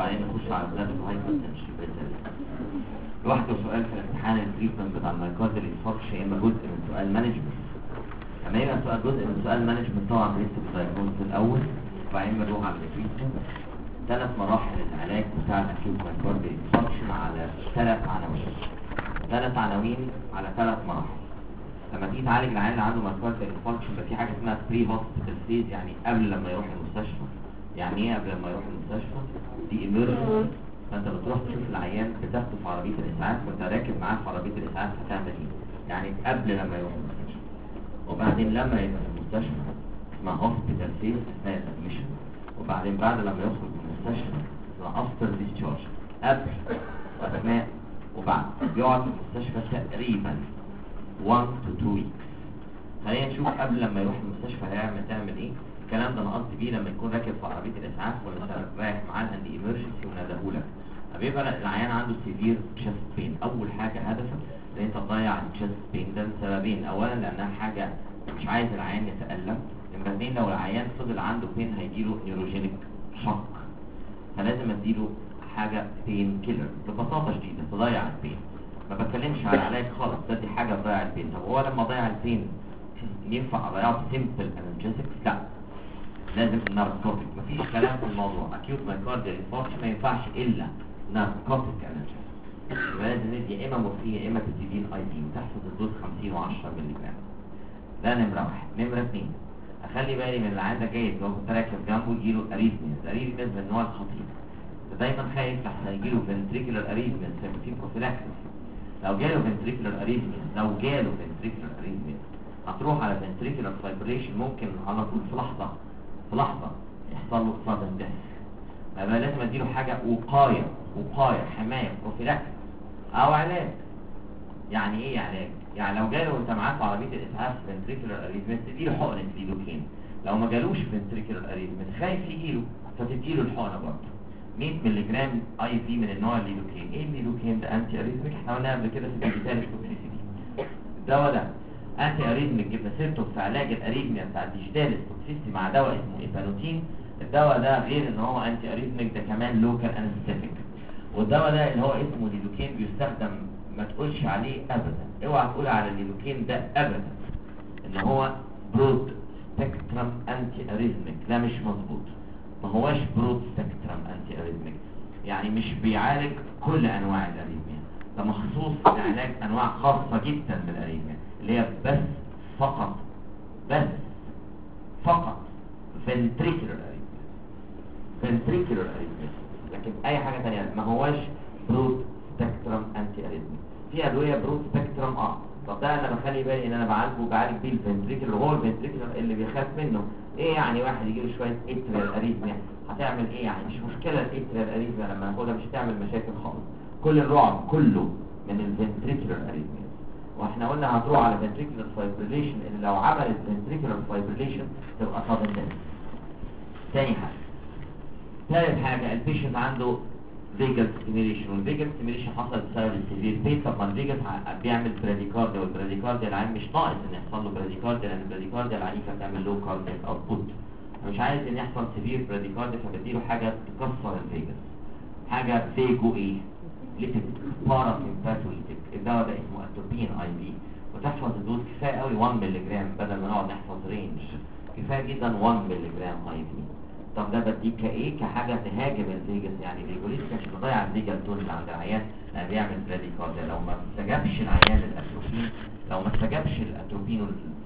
وبعدين نخش على البلاد هايبرتنشن باذن الله. لوحده سؤال في الامتحان التريتمنت بتاع المايكارديال انفاركشن يا اما جزء من سؤال مانجمنت. لما يبقى سؤال جزء من سؤال مانجمنت طبعا بنكتب الدايجنوز الاول وبعدين بنروح على التريتمنت. 3 مراحل العلاج بتاع الاكيوت مايكارديال انفاركشن على 3 عناوين. 3 عناوين على 3 مراحل. لما تيجي تعالج العيان اللي عنده مايكارديال انفاركشن يبقى في حاجه اسمها بري هوسبيتال ستيج، يعني قبل لما يروح المستشفى. يعني ايه قبل لما يروح المستشفى؟ دي ايمرجنسي، فانت بتروح تشوف العيان بتاخده في عربيه الاسعاف وانت راكب معاه في عربيه الاسعاف هتعمل ايه؟ يعني قبل لما يروح المستشفى. وبعدين لما يبقى في المستشفى اسمها هوسبيتال ستيج اثناء الادميشن، وبعدين بعد لما يخرج من المستشفى اسمها افتر ديسشارج، قبل واثناء وبعد. بيقعد في المستشفى تقريبا 1 to 2 weeks. خلينا نشوف قبل لما يروح المستشفى تعمل ايه. الكلام ده انا قصدي بيه لما يكون راكب في عربيه الاسعاف ولا رايح معاه الاند ايمرجنسي وندهولك. بيبقى العيان عنده سيفير تشست بين. اول حاجه هدفك ان انت تضيع التشست بين ده لسببين. اولا لانها حاجه مش عايز العيان يتالم. نمره 2 لو العيان فضل عنده بين هيجيله نيوروجينيك شوك، فلازم اديله حاجه بين كيلر ببساطه شديده تضيع البين. ما بتكلمش على علاج خالص، دي حاجه تضيع البين. طب هو لما ضيع البين ينفع اضيعه سيمبل انالجيسكس؟ لا، لازم ناركوتيك. مفيش كلام في الموضوع. اكيوت مايكارديال انفاركشن ما ينفعش الا ناركوتيك انالجيسكس. لازم ندي يا اما مورفين يا اما بتدين اي دي وتحفظ الدوز 50 و10 مللي جرام. ده نمره 1. نمره 2 اخلي بالي من اللي عندك جاي لو كنت راكب جنبه يجيله اريثميز. اريثميز من النوع الخطير، دايما خايف لحسن يجيله فنتريكولار اريثميز في بروفيلاكسيس. لو جاله فنتريكولار اريثميز هتروح على فنتريكولار فايبريشن، ممكن على طول في لحظه يحصل له صدمه ديث. يبقى لازم اديله حاجه وقايه حمايه بروفيلاكسيس او علاج. يعني ايه علاج؟ يعني لو جاله وانت معاه في عربيه الاسعاف فنتريكولار اريثميز تديله حقنه ليدوكين. لو ما جالوش فنتريكولار اريثميز خايف يجيله فتديله الحقنه برضه 100 مللي جرام اي في من النوع الليدوكين. ايه الليدوكين ده؟ انتي اريثميك. احنا قلنا قبل كده في الديجيتال توكسيسيتي. الدواء ده انتي اريثميك، جبنا سيرته في علاج الاريثميا بتاع الديجيتال توكسيسيتي مع دواء اسمه ايبانوتين. الدواء ده غير ان هو انتي اريثميك ده كمان لوكال انستيك. والدواء ده اللي هو اسمه ليدوكين بيستخدم، ما تقولش عليه ابدا، اوعى تقول على الليدوكين ده ابدا ان هو برود سبيكترم انتي اريثميك. لا، مش مظبوط. ما هواش برود سبيكترم انتي اريثميك، يعني مش بيعالج كل انواع الاريثميا. ده مخصوص لعلاج انواع خاصه جدا من الاريثميا اللي هي فقط ventricular arrhythmia. لكن اي حاجه ثانيه ما هواش برود سبيكترم انتي اريثميك. في ادويه برود سبيكترم طب ده انا بخلي بالي ان انا بعالج بيه الفنتريكولار. هو الفنتريكولار اللي بيخاف منه ايه؟ يعني واحد يجي له شويه اتريال اريثميا هتعمل ايه؟ يعني مش مشكله الاتريال اريثميا لما ناخدها مش هتعمل مشاكل خالص. كل الرعب كله من الفنتريكولار اريثميا. واحنا قلنا هتروح على فنتريكولار فايبريليشن اللي لو عملت فنتريكولار فايبريليشن تبقى صدمه. تاني حاجه، ثالث حاجه البيشنت عنده فيجاس ستيميليشن، والفيجاس ستيميليشن حصلت بسبب السيفير بين. طب ما الفيجاس بيعمل براديكارديا، والبراديكارديا العين مش ناقص ان يحصل له براديكارديا لان البراديكارديا العنيفه بتعمل لو كاردياك اوتبوت. مش عايز ان يحصل سيفير براديكارديا فبديله حاجه تكسر الفيجاس. حاجه فيجو ايه؟ ليتك باراسيمباثوليتيك. الدواء ده اسمه اتروبين اي في، وتحفظ الدوز كفايه قوي 1 مللي جرام بدل ما نقعد نحفظ رينج. كفايه جدا 1 مللي جرام اي في. طب ده بديك كايه؟ كحاجه تهاجم الفيجاس، يعني الفيجوليس كانش بيضيع الفيجال تون اللي عند العيان لان بيعمل براديكارديا. لو ما استجابش العيان للاتروبين، لو ما استجابش الاتروبين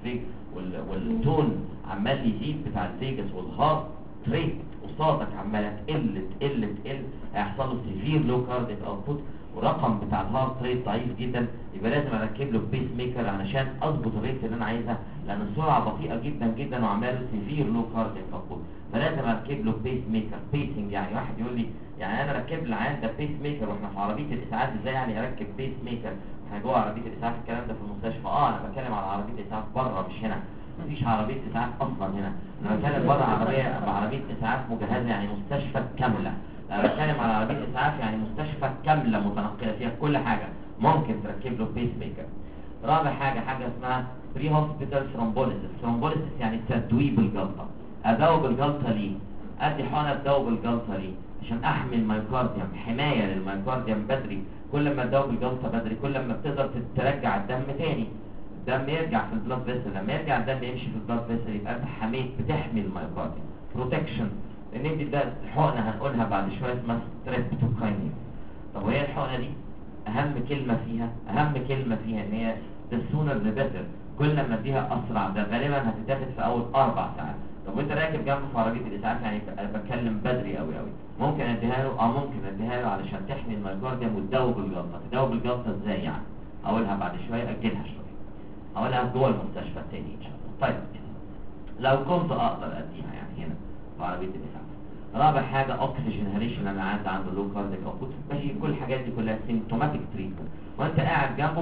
والتون عمال يزيد بتاع الفيجاس والهارت ريت قصادك عماله تقل هيحصل له سيفير لو كارديك اوتبوت ورقم بتاع الهارت ريت ضعيف جدا. يبقى لازم اركب له بيس ميكر علشان اظبط الريت اللي انا عايزها، لان السرعه بطيئه جدا جدا وعماله سيفير لو كارديك اوتبوت. فلازم اركب له بيس ميكر. بيسنج يعني واحد يقول لي يعني انا اركب العيان ده بيس ميكر واحنا في عربيه الاسعاف؟ ازاي يعني اركب بيس ميكر؟ احنا جوه عربيه الاسعاف الكلام ده في المستشفى. انا بتكلم على عربيه الاسعاف بره مش هنا. مفيش عربيه اسعاف اصلا هنا. انا بتكلم بره عربيه اسعاف مجهزه يعني مستشفى كامله. انا بتكلم على عربيه اسعاف يعني مستشفى كامله متنقله فيها كل حاجه ممكن تركب له بيس ميكر. رابع حاجه اسمها بري هوسبيتال ثرومبوليسيس. ثرومبوليسيس يعني تدويب الجلطه. ادوب الجلطه ليه؟ ادي حقنه تدوب الجلطه ليه؟ عشان احمي الميوكارديوم، حمايه للميوكارديوم بدري. كل ما تداوي الجلطه بدري كل ما بتقدر ترجع الدم تاني، الدم يرجع في البلاد فيسل. لما يرجع الدم يمشي في البلاد فيسل يبقى انت حميت، بتحمي الميوكارديوم بروتكشن. لان دي ده الحقنه هنقولها بعد شويه اسمها ستريبتوكاينين. طب وهي الحقنه دي اهم كلمه فيها ان هي the sooner the better. كل ما اديها اسرع، ده غالبا هتتاخد في اول 4 ساعات. طب وانت راكب جنبه في عربيه الاسعاف يعني بتكلم بدري قوي. ممكن اديها له علشان تحمي الميوكارديوم وتدوب الجلطه. تدوب الجلطه ازاي يعني؟ اقولها بعد شويه، اجلها شويه، اقولها جوه المستشفى تاني ان شاء الله. طيب لو كنت اقدر اديها يعني هنا في عربيه الاسعاف. رابع حاجه اوكسجين هاليشن، انا عنده لو كارديك اوتبوت. ماشي، كل الحاجات دي كلها سيمتوماتيك تريتمنت، وانت قاعد جنبه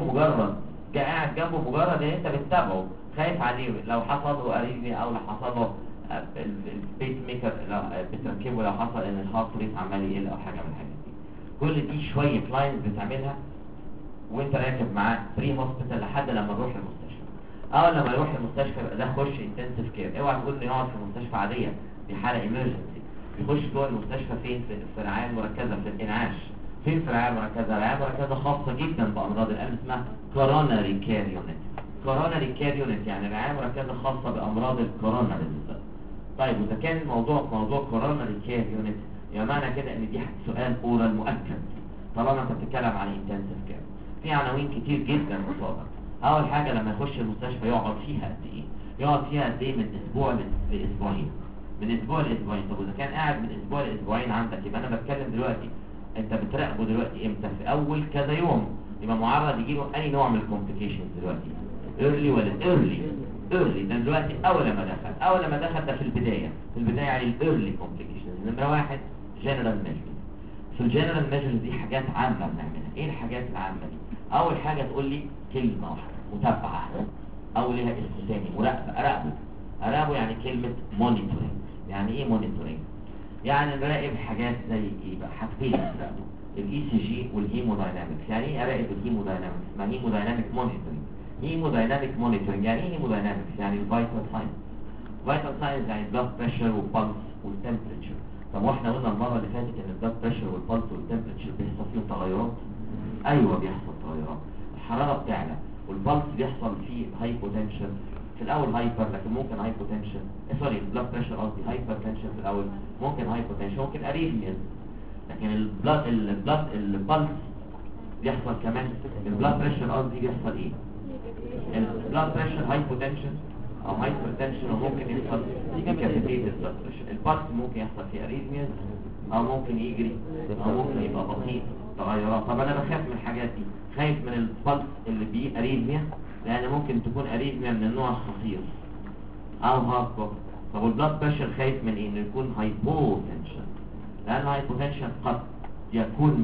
مجرد ان انت بتتابعه، خايف عليه لو حصل له اريثميا او لو حصل له البيس ميكر لو بتركبه، لو حصل ان الهارت ريت عمال يقل او حاجه من الحاجات دي. كل دي شويه لاينز بتعملها وانت راكب معاه بري هوسبيتال لحد لما نروح المستشفى. اول لما يروح المستشفى يبقى ده خش انتنسيف كير. اوعى تقول انه يقعد في مستشفى عاديه، دي حاله ايمرجنسي. يخش جوه المستشفى فين؟ في الرعايه المركزه، في الانعاش. فين في الرعايه المركزه؟ الرعايه المركزه خاصه جدا بامراض القلب، اسمها كوروناري كير يونت. كوروناري كير يونت يعني الرعايه المركزه خاصه بامراض الكوروناريز. طيب واذا كان الموضوع موضوع كوروناري كير يونت، يبقى معنى كده ان دي سؤال اورال مؤكد طالما انت بتتكلم عن انتنسيف كير. في عناوين كتير جدا قصادك. اول حاجه لما يخش المستشفى يقعد فيها قد ايه؟ يقعد فيها قد ايه؟ من اسبوع لاسبوعين. من اسبوع لاسبوعين. طب واذا كان قاعد من اسبوع لاسبوعين عندك، يبقى انا بتكلم دلوقتي انت بتراقبه دلوقتي امتى؟ في اول كذا يوم. يبقى معرض يجي له اي نوع من الكومبليكيشنز دلوقتي، ايرلي ولا ايرلي ده دلوقتي اول لما دخل ده في البدايه يعني الايرلي كومبليكيشنز. نمره 1 جنرال ميجرز. في الجنرال ميجرز دي حاجات عامه بنعملها. ايه الحاجات العامه دي؟ اول حاجه تقول لي كلمه واحده، متابعه، او ليها اسم ثاني مراقبه. اراقبه يعني كلمه مونيتورنج. يعني ايه مونيتورنج؟ يعني نراقب حاجات زي ايه بقى؟ حاجتين نراقبه، الاي سي جي والهيموداينامكس. يعني ايه اراقب الهيموداينامكس؟ ما هيمودايناميك مونيتورنج. هيمودايناميك مونيتورنج يعني ايه هيموداينامكس؟ يعني الفيتال ساينز. فيتال ساينز يعني بلاد بريشر والبلس والتمبريتشر. طب واحنا قلنا المره اللي فاتت ان البلاد بريشر والبلس والتمبريتشر بيحصل فيهم تغيرات. ايوه بيحصل تغيرات، الحراره بتعلى والبلس بيحصل فيه هايبوتنشن في الاول هايبر، لكن ممكن هايبوتنشن سوري البلاد بريشر قصدي هايبر تنشن في الاول، ممكن هايبوتنشن، ممكن اريثميا. لكن البلس بيحصل كمان. البلاد بريشر قصدي بيحصل ايه؟ البلاد بريشر هايبوتنشن او هايبرتنشن، وممكن يحصل ديكابيتيتد بلاد بريشر. البلس ممكن يحصل فيه اريثميا او ممكن يجري او ممكن يبقى بطيء تغيرات. طب انا بخاف من الحاجات دي، خايف من البلس اللي بيه اريثميا لان ممكن تكون اريثميا من النوع الخطير او هارد. طب البلاد بريشر خايف من ايه؟ انه يكون هايبوتنشن، لان هايبوتنشن قد يكون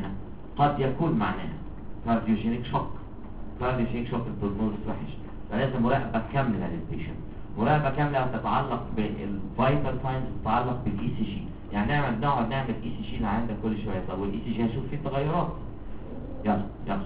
معناها كارديوجينيك شوك. البروجنوز وحش، فلازم مراقبه كامله للبيشنت. مراقبه كامله تتعلق بالفيتال ساينز، تتعلق بالاي سي جي. يعني نقعد نعمل اي سي جي عندك كل شويه. طب والاي سي جي هشوف فيه تغيرات. يلا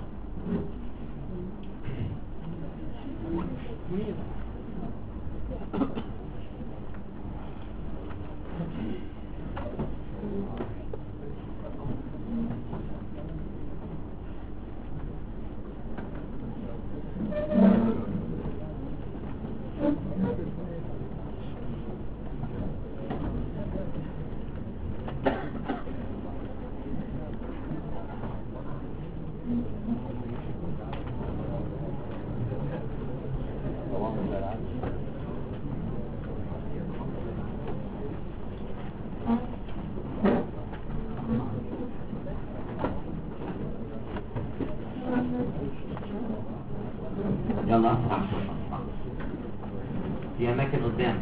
اسرع في اماكن قدام.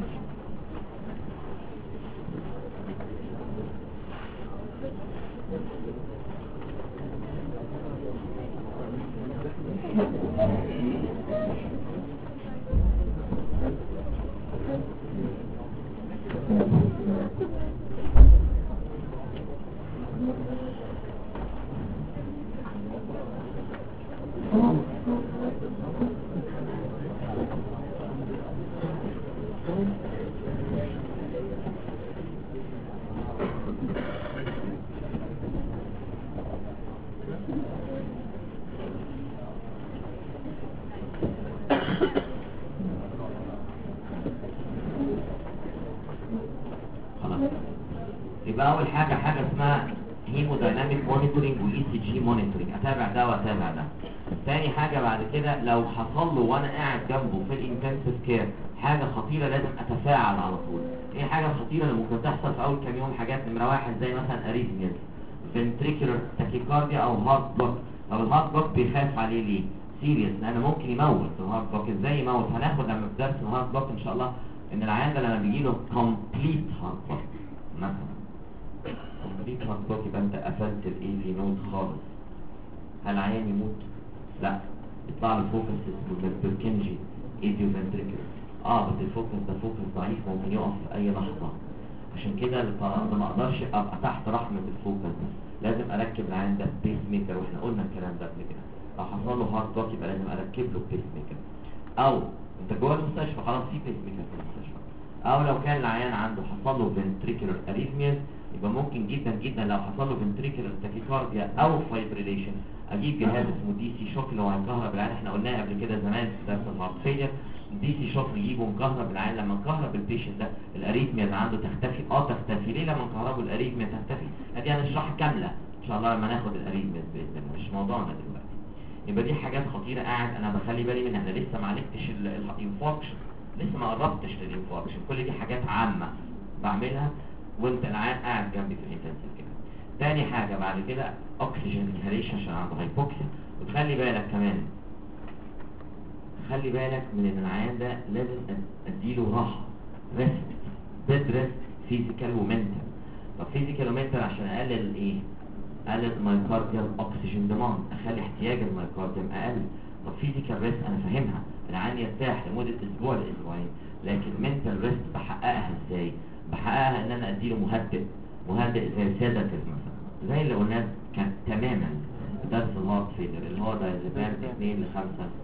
يبقى اول حاجه اسمها هيمودايناميك مونيتورنج واي سي جي مونيتورنج، اتابع ده واتابع ده. تاني حاجه بعد كده لو حصل له وانا قاعد جنبه في الانتنسيف كير حاجه خطيره لازم اتفاعل على طول. ايه الحاجه الخطيره اللي ممكن تحصل في اول كام يوم؟ حاجات نمره واحد زي مثلا اريثميا، فنتريكولار تاكيكارديا او هارت بلوك. طب الهارت بلوك بيخاف عليه ليه؟ سيريس، لان ممكن يموت الهارت بلوك. ازاي يموت؟ هناخد لما في درس الهارت بلوك ان شاء الله ان العيان ده لما بيجي له كومبليت هارت بلوك مثلا، كومبليت هارت بلوك يبقى انت قفلت الاي في نود خالص. هل العيان يموت؟ لا، يطلع له فوكس اسمه البركنجي ايديو فنتريكولار. بس الفوكس ده فوكس ضعيف ممكن يقف في اي لحظه. عشان كده ما اقدرش ابقى تحت رحمه الفوكس ده، لازم اركب العيان ده بيس ميكر، واحنا قلنا الكلام ده قبل كده. لو حصل له هارت بلوك يبقى لازم اركب له بيس ميكر، او انت جوه المستشفى خلاص في بيس ميكر في المستشفى. او لو كان العيان عنده حصل له فنتريكولار اريثميا يبقى ممكن جدا جدا لو حصل له فنتريكولار تاكيكارديا او فايبريليشن اجيب جهاز اسمه دي سي شوك اللي هو هيكهرب العيان. احنا قلناها قبل كده زمان في درس الهارت فيلير. دي سي شوك نجيبه مكهرب العيان، لما نكهرب البيشنت ده الاريثميا اللي عنده تختفي. تختفي ليه لما نكهربه الاريثميا تختفي؟ ادي هنشرحها كامله ان شاء الله لما ناخد الاريثميا باذن الله، مش موضوعنا دلوقتي. يبقى دي حاجات خطيره قاعد انا بخلي بالي منها. انا لسه ما عالجتش الانفاركشن، لسه ما قربتش للانفاركشن، كل دي حاجات عامه بعملها وانت العيان قاعد جنبي في الانتنسيف كده. تاني حاجه بعد كده اكسجين انهاليشن عشان عنده هايبوكسيا. وتخلي بالك كمان، خلي بالك من ان العيان ده لازم اديله راحه، ريست، بيد ريست، فيزيكال ومنتال. طب فيزيكال ومنتال عشان اقلل ايه؟ اقلل المايوكارديال اوكسجين ديماند، اخلي احتياج المايوكارديوم اقل. طب فيزيكال ريست انا فاهمها، العيان يرتاح لمده اسبوع لاسبوعين، لكن منتال ريست بحققها ازاي؟ بحققها ان انا اديله مهدئ زي سيداتيف مثلا، زي اللي قلناه كان تماما في درس الهارت فيلر اللي هو دايزابام 2 ل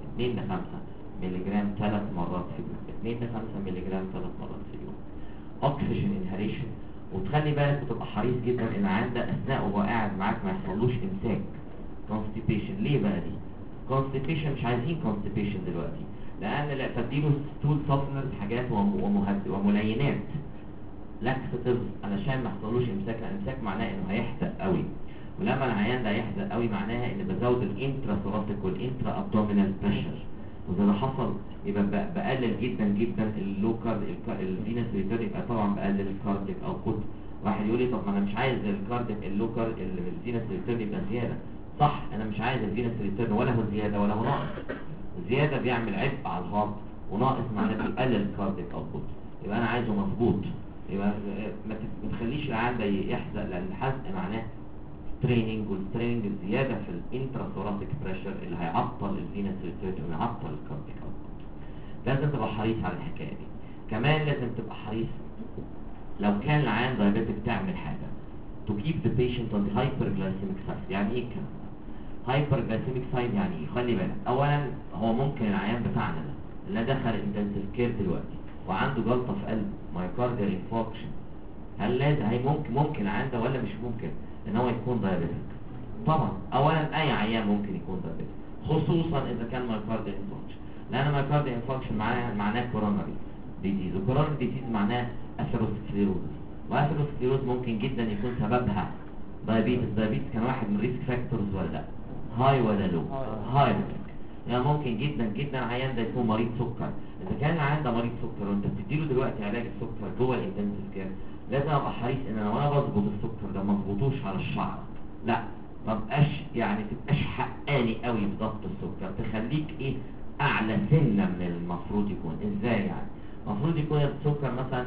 5 مللي جرام 3 مرات في اليوم، 2 ل 5 مللي جرام 3 مرات في اليوم. اوكسجين انهاليشن. وتخلي بالك وتبقى حريص جدا ان العيان ده اثناء وهو قاعد معاك ما يحصلوش امساك كونستيبيشن. ليه بقى دي كونستيبيشن؟ مش عايزين كونستيبيشن دلوقتي، لان لا تديله ستول سوفنرز حاجات وملينات لاكسيتيفز علشان ما يحصلوش امساك، لان الامساك معناه انه هيحزق قوي، ولما العيان ده يحزق قوي معناها ان بزود الانترا ثوراسيك والانترا ابدومينال بريشر، وإذا ده حصل يبقى بقلل جدا جدا اللوكال الفينس ريتيرن، يبقى طبعا بقلل الكارديك اوتبوت. واحد يقول لي طب ما انا مش عايز الكارديك اللوكال الفينس ريتيرن يبقى زياده. صح، انا مش عايز الفينس ريتيرن ولا هو زياده ولا هو ناقص. زياده بيعمل عبء على الهارت، وناقص معناه بيقلل الكارديك اوتبوت. يبقى انا عايزه مظبوط. يبقى ما تخليش العيان ده يحزق، لان الحزق معناه ستريننج، والستريننج الزياده في الانترا ثوراسيك بريشر اللي هيعطل الفينس ريتيرن ويعطل الكارديك اوتبوت. لازم تبقى حريص على الحكايه دي. كمان لازم تبقى حريص لو كان العيان دايابيتك تعمل حاجه to keep the patient on the hyperglycemic side. يعني ايه الكلام ده؟ hyperglycemic side يعني ايه؟ خلي بالك، اولا هو ممكن العيان بتاعنا ده اللي دخل انتنسيف كير دلوقتي وعنده جلطه في قلب مايوكارديال انفاركشن، هل لازم ممكن العيان ده ولا مش ممكن ان هو يكون دايابيتك؟ طبعا اولا اي عيان ممكن يكون دايابيتك، خصوصا اذا كان مايوكارديال انفاركشن، لان مايوكارديال انفاركشن معناه كوروناري ديزيز، وكوروناري ديزيز معناه اثيروسكليروز، واثيروسكليروز ممكن جدا يكون سببها دايابيتس. دايابيتس كان واحد من ريسك فاكتورز ولا لا؟ هاي ولا لو؟ هاي ريسك. يعني ممكن جدا جدا العيان ده يكون مريض سكر. اذا كان العيان ده مريض سكر وانت بتديله دلوقتي علاج السكر جوه الانتنسيف كير، لازم ابقى حريص ان انا وانا بظبط السكر ده ما اظبطوش على الشعر، لا ما تبقاش حقاني قوي بضبط السكر، تخليك ايه اعلى سنه من المفروض يكون. ازاي يعني؟ المفروض يكون السكر مثلا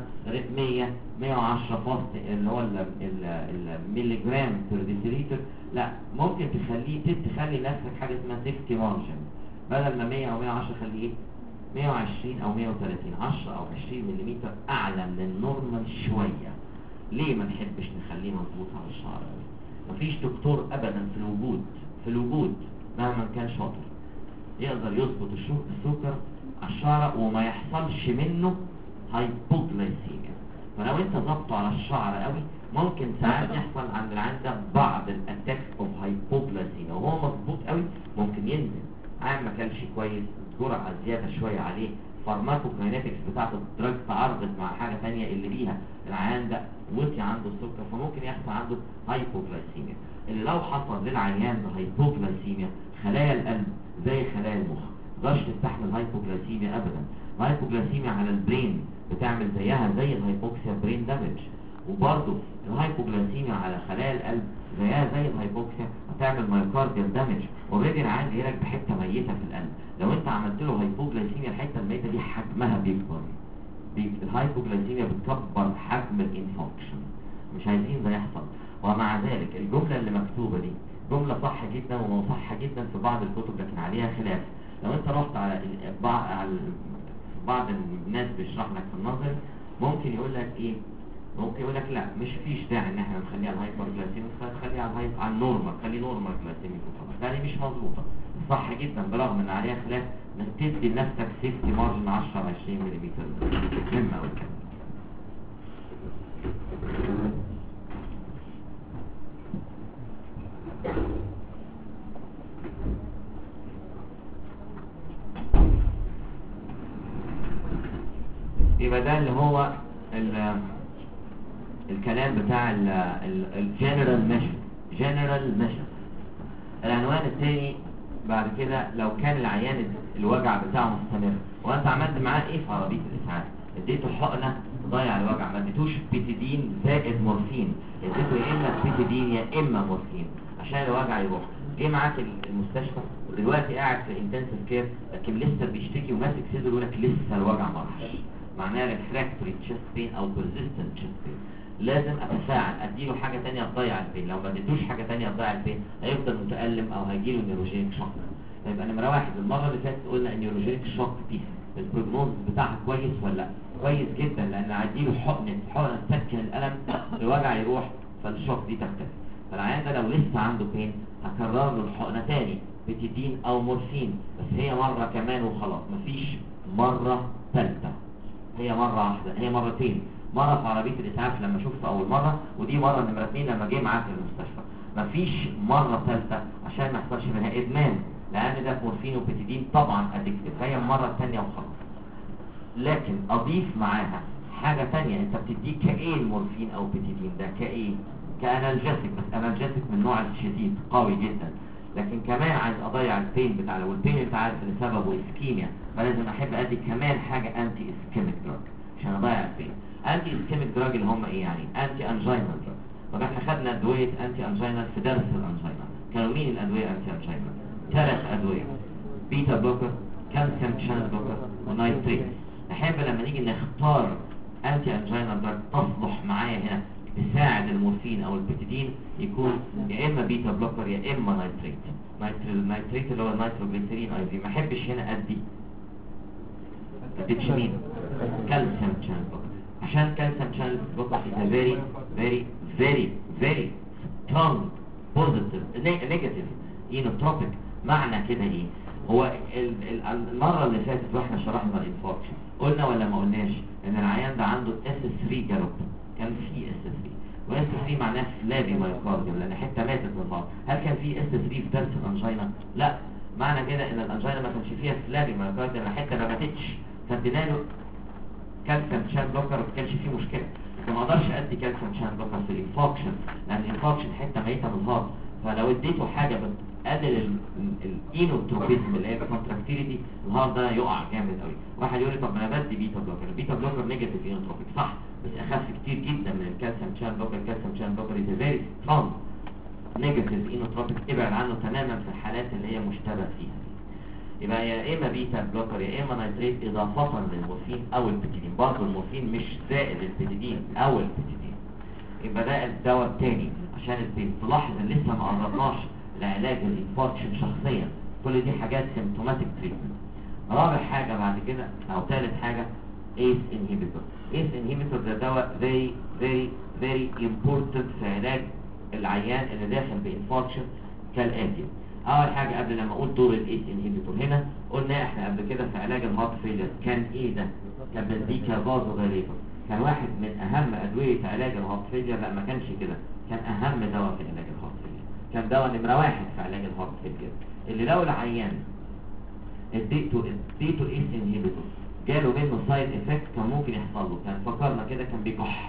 110 فاست اللي هو الملي جرام بير ديسيليتر، لا ممكن تخلي نفسك حاجه اسمها سيفتي مارجن، بدل ما 100 او 110 خليه ايه 120 او 130، 10 او 20 ملم اعلى من النورمال شويه. ليه ما نحبش نخليه مظبوط على الشعر؟ مفيش دكتور ابدا في الوجود مهما كان شاطر يقدر يظبط السكر على الشعر وما يحصلش منه هايبوغلايسيميا. فلو انت ظبطه على الشعر قوي ممكن ساعات يحصل عند العيان ده بعض الاتاكس اوف هايبوغلايسيميا، وهو مظبوط قوي ممكن ينزل. عيان ما كلش كويس، جرعه زياده شويه عليه، فارماكوكاينetics بتاعته الدراج تعارضت مع حاجه ثانيه اللي بيها العيان ده وطي عنده السكر، فممكن يحصل عنده هايبوغلايسيميا. اللي لو حصل للعيان هايبوغلايسيميا خلايا القلب زي خلايا المخ متقدرش تستحمل هايبوغلايسيميا ابدا. الهايبوغلايسيميا على البرين بتعمل زيها زي الهايبوكسيا برين دامج، وبرضه الهايبوغلايسيميا على خلايا القلب زيها زي الهايبوكسيا هتعمل مايوكارديال دامج. اوريدي العيان جايلك بحته ميته في القلب، لو انت عملت له هايبوغلايسيميا الحته الميته دي حجمها بيكبر. الهايبوغلايسيميا بتكبر حجم الانفكشن، مش عايزين ده يحصل. ومع ذلك الجمله اللي مكتوبه دي جمله صح جدا وصح جدا في بعض الكتب لكن عليها خلاف. لو انت رحت على بعض الناس بيشرح لك في النظري ممكن يقول لك ايه، ممكن يقول لك لا مش فيش داعي ان احنا نخليها على الهايبرجلايسيميك، خليها على النورمال، خلي نورمال جلايسيميك وخلاص. ده مش مظبوطه، صح جدا برغم ان عليها خلاف، انك تدي لنفسك سيفتي مارجن 10 20 ملم. مهم قوي كده. يبقى ده اللي هو الكلام بتاع الجنرال ميجر. جنرال ميجر. العنوان الثاني بعد كده، لو كان العيان الوجع بتاعه مستمر وانت عملت معاه ايه في عربيه الاسعاف؟ اديته حقنه تضيع الوجع، ما اديتوش بيتيدين زائد مورفين، اديته يا اما بيتيدين يا اما مورفين عشان الوجع يروح. جه معاك المستشفى ودلوقتي قاعد في انتنسيف كير لكن لسه بيشتكي وماسك صدره يقول لك لسه الوجع ما راحش، معناها ريفراكتوري تشيست بين او بيرزيستنت تشيست بين. لازم اتفاعل، اديله حاجه ثانيه تضيع البين. لو ما اديتوش حاجه ثانيه تضيع البين هيفضل متالم او هيجيله نيوروجينيك شوك. يبقى نمره واحد، المره اللي فاتت قلنا النيوروجينيك شوك دي البروجنوز بتاعها كويس ولا لا؟ كويس جدا، لان هديله حقنه تسكن الالم، الوجع يروح فالشوك دي تختفي. فالعيان ده لو لسه عنده بين هكرر له الحقنه ثاني بتدين او مورفين، بس هي مره كمان وخلاص، مفيش مره ثالثه، هي مرة واحدة، هي مرتين. مرة في عربية الإسعاف لما شفته أول مرة، ودي مرة نمرة 2 لما جه معاه في المستشفى. مفيش مرة ثالثة عشان ما يحصلش منها إدمان، لأن ده مورفين وبيتيدين طبعا أديكتيف، هي المرة الثانية وخلاص. لكن أضيف معاها حاجة ثانية، أنت بتديك كإيه المورفين أو بيتيدين ده؟ كإيه؟ كأنالجيسيك، بس أنالجيسيك من النوع الشديد قوي جدا. لكن كمان عايز اضيع البين بتاع لو البين انت عارف ان سببه اسكيميا، فلازم احب ادي كمان حاجه انتي اسكيميك دراج عشان اضيع البين. انتي اسكيميك دراج اللي هم ايه يعني؟ انتي انجينال دراج. طب احنا خدنا ادويه انتي انجينال في درس الانجينال، كانوا مين الادويه انتي انجينال؟ 3 ادويه: بيتا بلوكر، كالسيوم شانل بلوكر، ونايتريت. احب لما نيجي نختار انتي انجينال دراج تصلح معايا هنا تساعد المورفين او البيتيدين، يكون يا اما بيتا بلوكر يا اما نايتريت. نايتريت اللي هو النيتروجليسيرين اي في. ما احبش هنا ادي مين؟ كالسيوم شانل بلوكر، عشان كالسيوم شانل بلوكر is a very very very very strong positive negative inotropic. معنى كده ايه؟ هو المره اللي فاتت واحنا شرحنا الانفاركشن قلنا ولا ما قلناش ان العيان ده عنده SS3 جالوب؟ كان في SS3، وSS3 معناه فلافي مايوكارديوم لان حته ماتت من بعض. هل كان في SS3 في درس الانجينا؟ لا. معنى كده ان الانجينا ما كانش فيها فلافي مايوكارديوم، حته ما ماتتش، فادينا له كالسيوم شان بلوكر وما كانش فيه مشكله. لكن ما اقدرش ادي كالسيوم شان بلوكر في الانفاكشن لان الانفاكشن حته ميته من الهارت، فلو اديته حاجه بتقلل الاينوتروبيزم اللي هي الكونتراكتيليتي الهارت ده يقع جامد قوي. واحد يقول لي طب ما انا بدي بيتا بلوكر، البيتا بلوكر نيجاتيف اينوتروبيك صح، بس اخف كتير جدا من الكالسيوم شان بلوكر. الكالسيوم شان بلوكر از فيري سترونج نيجاتيف اينوتروبيك، ابعد عنه تماما في الحالات اللي هي مشتبه فيها. يبقى يا اما بيتا بلوكر يا اما نايتريت اضافه للمورفين او البيتيدين. برضه المورفين مش زائد البيتيدين او البيتيدين. يبقى ده الدواء الثاني عشان البين. تلاحظ ان لسه ما قربناش لعلاج الانفاركشن شخصيا، كل دي حاجات سيمتوماتيك تريتمنت. رابع حاجه بعد كده او ثالث حاجه ACE انهيبيتور. ACE انهيبيتور ده دواء very very very important في علاج العيان اللي داخل بانفاركشن كالاتي. اول حاجه قبل لما اقول دور الايس انهيبيتور هنا، قلنا احنا قبل كده في علاج الهارت فيلير كان ايه ده؟ كان بنديكا فازو دايليتور، كان واحد من اهم ادويه علاج الهارت فيلير. لا ما كانش كده، كان اهم دواء في علاج الهارت فيلير، كان دواء نمره 1 في علاج الهارت فيلير. اللي لو العيان اديته ايس انهيبيتور جاله منه سايد افكت كان ممكن يحصل له، كان فكرنا كده كان بيكح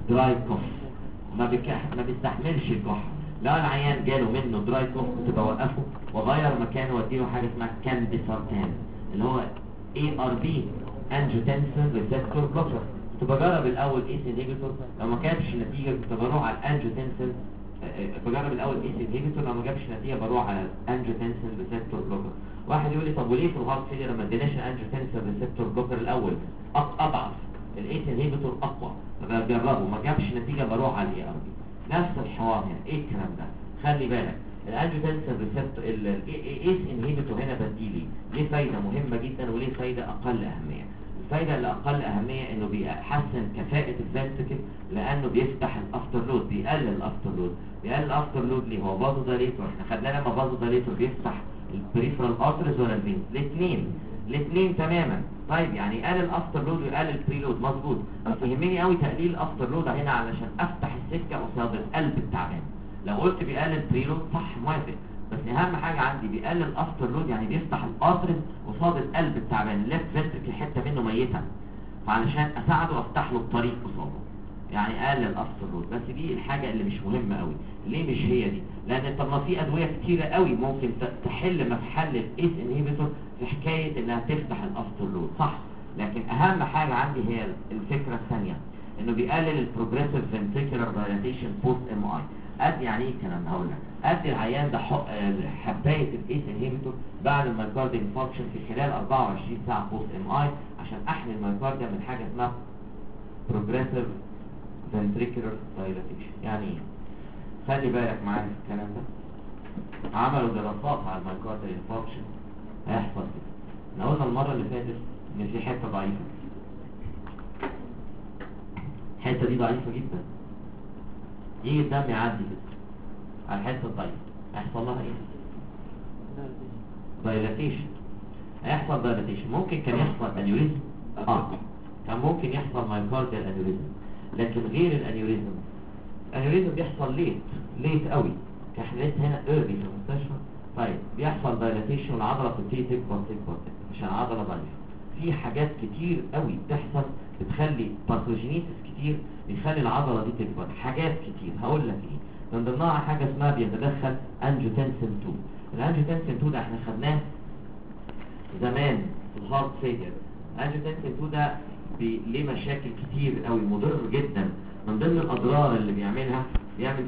دراي كوف، ما بيستحملش الكحه. لو العيان جاله منه دراي كوف كنت بوقفه واغير مكانه واديله حاجه اسمها كانديسارتان اللي هو ARB angiotensin receptor blocker. كنت بجرب الاول ACE inhibitor، لو ما كانش نتيجه كنت بروح على الانجيوتنسين. بجرب الاول ACE inhibitor، لو ما جابش نتيجه بروح على الانجيوتنسين ريسبتور بلوكر. واحد يقول لي طب وليه في الهارت فيلير ما اديناش الانجيوتنسين ريسبتور بلوكر الاول؟ اضعف، الايث انهيبيتور اقوى، بجربه ما جابش نتيجه بروح على ARB. نفس الحوار هنا. ايه الكلام ده؟ خلي بالك الانجيوتنسين ريسبتور الايث انهيبيتور هنا بديلي ليه فايده مهمه جدا وليه فايده اقل اهميه. الفايده اللي اقل اهميه انه بيحسن كفاءه الفنتركل لانه بيفتح الافتر لود، بيقلل الافتر لود. بيقلل الافتر لود ليه؟ هو بازو دايليتور. احنا خدنا لما بازو دايليتور بيفتح البريفرال ارتريز ولا الفينز؟ الاثنين تماما. طيب يعني يقلل الافتر لود ويقلل البري لود، مظبوط. بس يهمني قوي تقليل الافتر لود هنا علشان افتح السكه قصاد القلب التعبان. لو قلت بيقلل بري لود صح موافق، بس اهم حاجه عندي بيقلل الافتر لود، يعني بيفتح الارتريز قصاد القلب التعبان. الليفت فنتركل حته منه ميته، فعلشان اساعده افتح له الطريق قصاده، يعني اقلل الافتر لود. بس دي الحاجه اللي مش مهمه قوي. ليه مش هي دي؟ لان طب ما في ادويه كتيره قوي ممكن تحل محل الايث انهيبيتور في حكايه انها تفتح الافتر لود، صح. لكن اهم حاجه عندي هي الفكره الثانيه، انه بيقلل البروجريسيف فنتريكولار دايلاتيشن بوست MI. ادي يعني ايه الكلام ده؟ هقول لك. ادي العيان ده حبايه الايث انهيبيتور بعد المايكارديال انفاركشن في خلال 24 ساعه بوست MI عشان احمي المايكارديا من حاجه اسمها بروجريسيف ventricular dilatation. يعني ايه؟ خلي بالك معايا في الكلام ده. عملوا دراسات على المايكارديال انفاركشن هيحصل كده. احنا قلنا المره اللي فاتت ان في حته ضعيفه، الحته دي ضعيفه جدا، يجي الدم يعدي كده على الحته الضعيفه، هيحصل لها ايه؟ دايلاتيشن. هيحصل دايلاتيشن. ممكن كان يحصل انيوريزم، كان ممكن يحصل مايكارديال انيوريزم، لكن غير الانيوريزم. الانيوريزم بيحصل ليت قوي، احنا لسه هنا ايرلي في المستشفى. طيب بيحصل دايلاتيشن والعضله بتبتدي تكبر عشان العضله ضعيفه. في حاجات كتير قوي بتحصل بتخلي باثوجينيسيس كتير بيخلي العضله دي تكبر. حاجات كتير هقول لك ايه من ضمنها. حاجه اسمها بيتدخل انجيوتنسين 2. الانجيوتنسين 2 ده احنا خدناه زمان في الهارت فيلير. الانجيوتنسين 2 ده ليه مشاكل كتير قوي، مضر جدا. من ضمن الاضرار اللي بيعملها بيعمل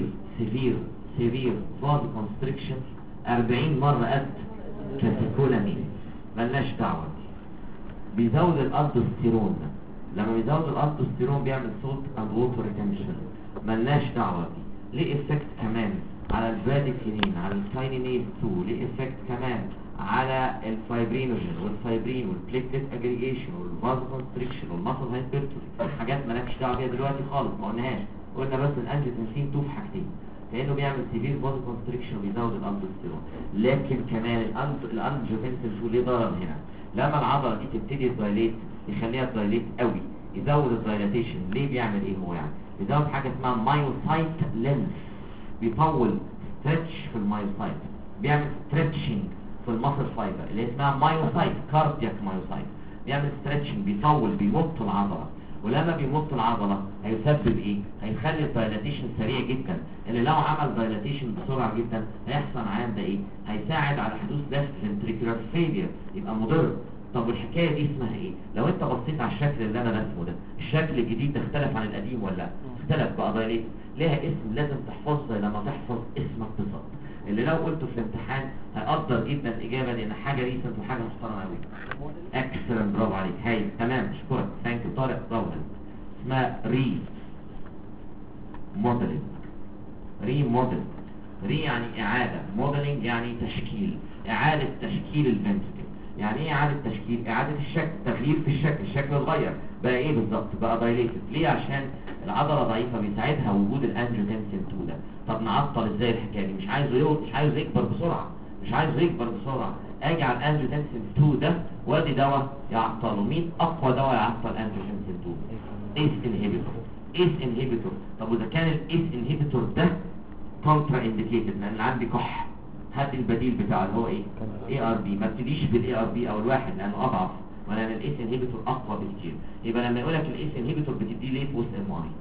سيفير فاز كونستريكشن 40 مره قد كاتيكولامين. ملناش دعوه. بيزود الالدوستيرون، لما بيزود الالدوستيرون بيعمل صوت اند ووتر ريتنشن. ملناش دعوه بيه. ليه افكت كمان على الفاديكينين، على الكاينينيز 2. ليه افكت كمان على الفايبرينوجين والفايبرين والبليتلت اجريجيشن والفاز كونستريكشن والماسل هايبرتروفي. حاجات مالكش دعوه بيها دلوقتي خالص، ما قلناهاش. قلنا بس الانجيوتنسين 2 في حاجتين، لانه بيعمل سيفير فاز كونستريكشن وبيزود الالدوستيرون. لكن كمان الانجيوتنسين 2 ليه ضرر هنا. لما العضله دي تبتدي تدايليت يخليها تدايليت قوي، يزود الدايلاتيشن. ليه بيعمل ايه هو؟ يعني بيزود حاجه اسمها مايوسايت لينث، بيطول ستريتش في المايوسايت، بيعمل ستريتشنج في الماسل فايبر اللي اسمها مايوسايت، كاردياك مايوسايت. بيعمل ستريتشنج، بيطول، بيمط العضله. ولما بيمط العضله هيسبب ايه؟ هيخلي الدايلاتيشن سريع جدا، اللي لو عمل دايلاتيشن بسرعه جدا هيحصل عند ايه؟ هيساعد على حدوث ليفت فنتريكولار فيلير، يبقى مضر. طب والحكايه دي اسمها ايه؟ لو انت بصيت على الشكل اللي انا رسمه ده، الشكل الجديد ده اختلف عن القديم ولا اختلف؟ بقى دايليت. ليها اسم لازم تحفظه زي لما تحفظ اسمك بالظبط، اللي لو قلته في الامتحان هيقدر جدا الاجابه، لان حاجه ريسنت وحاجه محترمه قوي. اكسلنت، برافو عليك، هايل، تمام، اشكرك، ثانك يو طارق، برافو عليك. اسمها ري موديلنج. ري يعني اعاده، موديلنج يعني تشكيل، اعاده تشكيل الفنتركل. يعني ايه اعاده تشكيل؟ اعاده الشكل، تغيير في الشكل، الشكل اتغير بقى ايه بالظبط؟ بقى دايليتد. ليه؟ عشان العضله ضعيفه، بيساعدها وجود الانجيوتنسين 2 ده. طب نعطل ازاي الحكايه دي؟ مش عايزه يكبر بسرعه، اجي على الانجيوتنسين 2 ده وادي دواء يعطله. مين اقوى دواء يعطل الانجيوتنسين 2؟ ايس انهيبيتور. طب واذا كان الايس انهيبيتور ده كونترا انديكيتد لان عندي كح، هات البديل بتاعه اللي هو ايه؟ ARB. ما ابتديش بالARB او الواحد لانه اضعف، ولان الايس انهيبيتور اقوى بكتير. يبقى لما يقول لك الايس انهيبيتور بتديه ليه بوست MI؟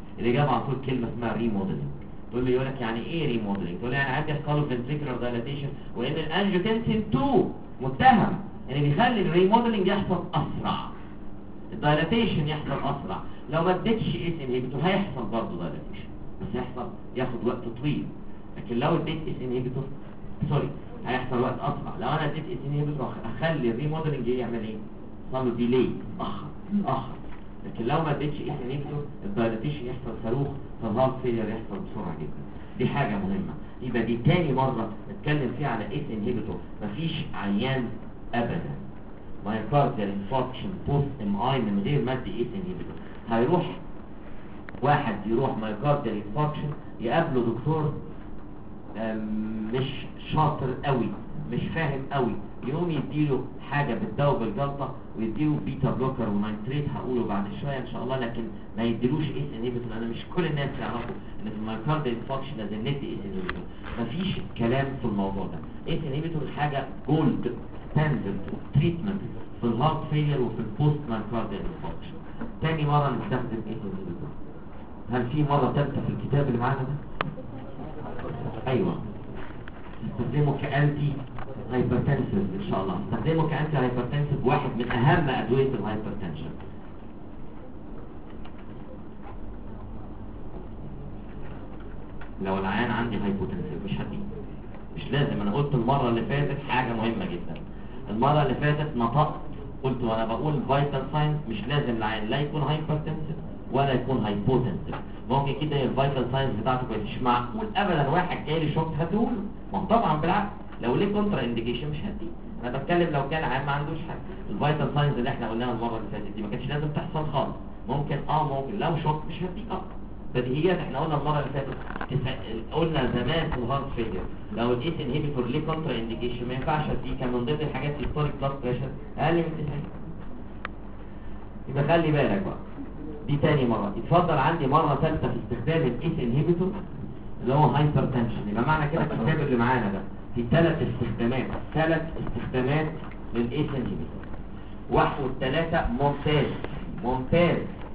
الاجابه على طول كلمه اسمها ريموديلنج. تقول لي يقول لك يعني ايه ريموديلنج؟ تقول لي يعني عندي يحصل له فنتريكولار دايلاتيشن، وان الانجيوتنسين 2 متهم ان بيخلي الريموديلنج يحصل اسرع، الدايلاتيشن يحصل اسرع. لو ما اديتش اس انهبيتور هيحصل برضه دايلاتيشن، بس يحصل ياخد وقت طويل. لكن لو اديت اس انهبيتور سوري هيحصل وقت اسرع. لو انا اديت اس انهبيتور هخلي الريموديلنج يعمل ايه؟ يحصل له ديلي، اخر. لكن لو ما اديتش اس انهبيتور الدايلاتيشن يحصل صاروخ، فالهارت فيلير يحصل بسرعه جدا. دي حاجه مهمه. يبقى دي تاني مره نتكلم فيها على اس انهبيتور. مفيش عيان ابدا مايوكارديال انفاركشن بوست ام اي من غير ما ادي اس انهبيتور. هيروح واحد يروح مايوكارديال انفاركشن يقابله دكتور مش شاطر قوي، مش فاهم قوي، يقوم يديله حاجه بتداوي بالجلطه ويديله بيتا بلوكر ونايتريت، هقوله بعد شويه ان شاء الله، لكن ما يديلوش اس انهبيتور. انا مش كل الناس يعرفوا ان في المايوكارديال انفاركشن لازم ندي اس انهبيتور. مفيش كلام في الموضوع ده. اس انهبيتور حاجه جولد ستاندرد تريتمنت في الهارت فيلير وفي البوست مايوكارديال انفاركشن. تاني مره نستخدم اس انهبيتور. هل في مره ثالثه في الكتاب اللي معانا ده؟ ايوه، نستخدمه كأنتي هايبرتنسيف ان شاء الله. نستخدمه كأنتي هايبرتنسيف، واحد من اهم ادويه الهايبرتنشن. لو العيان عندي هايبوتنسيف مش هديه، مش لازم. انا قلت المره اللي فاتت حاجه مهمه جدا. المره اللي فاتت نطقت قلت وانا بقول فايتال ساينز مش لازم العيان لا يكون هايبرتنسيف ولا يكون هايبوتنسيف. ممكن كده الفايتال ساينز بتاعته مش معقول ابدا واحد جاي لي شوك هديهوله. ما هو طبعا بالعكس، لو ليه كونترا انديكيشن مش هديه. انا بتكلم لو كان عيان ما عندوش حاجه. الفايتال ساينز اللي احنا قلناها المره اللي فاتت دي ما كانتش لازم تحصل خالص. ممكن ممكن لو شوك مش هديه. بديهيات احنا قلنا المره اللي فاتت، قلنا زمان في الهارت فيلير لو الاس انهبيتور ليه كونترا انديكيشن ما ينفعش اديه. كان من ضمن الحاجات هيستوريك بلاد بريشر اقل من 90. يبقى خلي بالك بقى، دي تاني مرة. يتفضل عندي مرة ثالثة في استخدام الاس انهبيتور اللي هو هايبرتنشن. يبقى معنى كده الكتاب اللي معانا ده في ثلاث استخدامات للاس انهبيتور. 1 و3 ممتاز.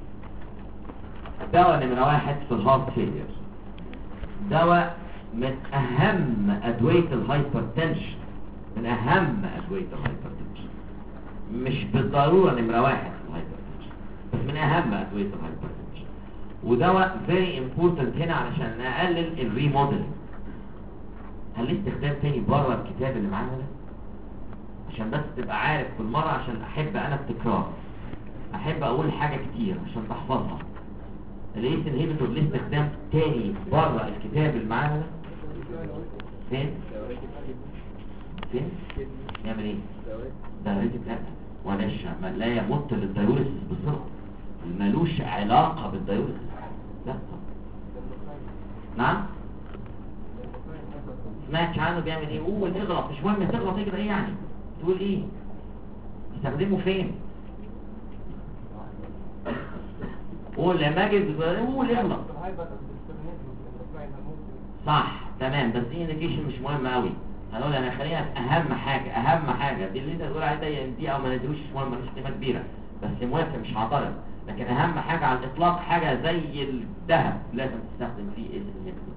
دواء نمرة 1 في الهارت فيلير، دواء من اهم ادوية الهايبرتنشن، من اهم ادوية الهايبرتنشن، مش بالضرورة نمرة 1 في الهايبرتنشن، بس من اهم ادوية الهايبرتنشن. ودواء very important هنا علشان نقلل الريموديلنج. هل ليه استخدام تاني بره الكتاب اللي معانا ده؟ عشان بس تبقى عارف كل مرة، عشان احب انا التكرار، احب اقول حاجة كتير عشان تحفظها. الايس انهبيتور ليه استخدام تاني بره الكتاب اللي معانا ده؟ فين؟ يعمل ايه؟ دايوريتك. لا، لا يمت للدايوريسيس بسرعة، ملوش علاقة بالدايوريسيس. لا نعم، سمعتش عنه بيعمل ايه؟ قول اغلط، مش مهم تغلط، اجرى ايه يعني؟ تقول ايه؟ استخدمه فين؟ قول لما اجي قول اغلط. صح تمام، بس دي انديكيشن مش مهم قوي. هنقول انا خلينا في اهم حاجه دي اللي انت تقول عليها دي او ما نديروش، مش مهم، مفيش قيمه كبيره، بس موافق مش هعترض. لكن اهم حاجه على الاطلاق حاجه زي الذهب لازم تستخدم فيه ايه؟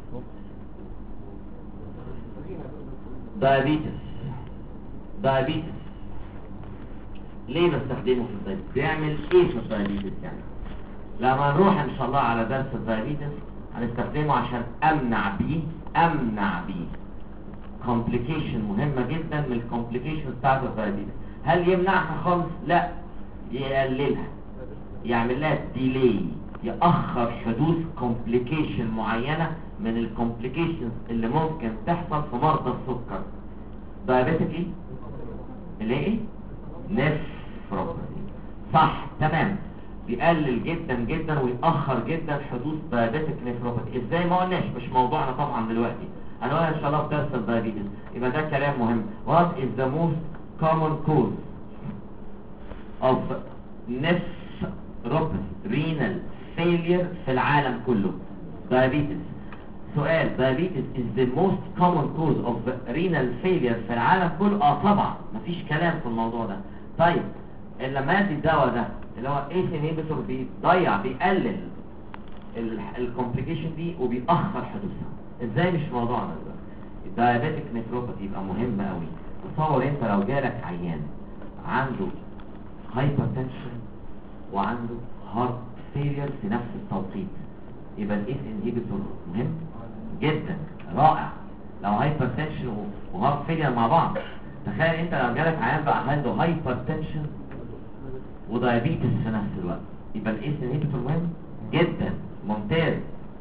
دايابيتس. ليه بستخدمه في الدايابيتس؟ بيعمل ايه في الدايابيتس يعني؟ لما نروح ان شاء الله على درس الدايابيتس هنستخدمه عشان امنع بيه كومبليكيشن مهمه جدا من الكومبليكيشن بتاعت الدايابيتس. هل يمنعها خالص؟ لا، يقللها، يعمل لها ديلي، يأخر حدوث كومبليكيشن معينه من الكومبليكيشنز اللي ممكن تحصل في مرضى السكر. دايابيتك ايه؟ اللي ايه؟ نفروباثي. صح تمام، بيقلل جدا ويأخر جدا حدوث دايابيتك نفروباثي. ازاي؟ ما قلناش، مش موضوعنا طبعا دلوقتي، هنقولها ان شاء الله في درس الدايابيتس. يبقى ده كلام مهم. What is the most common cause of nephropathy renal failure في العالم كله؟ دايابيتس. سؤال، دايابيتس is the most common cause of renal failure في العالم كله؟ طبعا، مفيش كلام في الموضوع ده. طيب لما ادي الدواء ده اللي هو ايس انهبيتور بيقلل الكومبليكيشن دي وبيأخر حدوثها. ازاي؟ مش موضوعنا دلوقتي. الدايابيتك نيفروباثي يبقى مهم قوي. تصور انت لو جالك عيان عنده هايبرتنشن وعنده هارت فيلير في نفس التوقيت، يبقى الاس انهيبيتور مهم جدا، رائع. لو هايبرتنشن وهارت فيلير مع بعض، تخيل انت لو جالك عيان بقى عنده هايبرتنشن ودايابيتس في نفس الوقت، يبقى الاس انهيبيتور مهم جدا، ممتاز.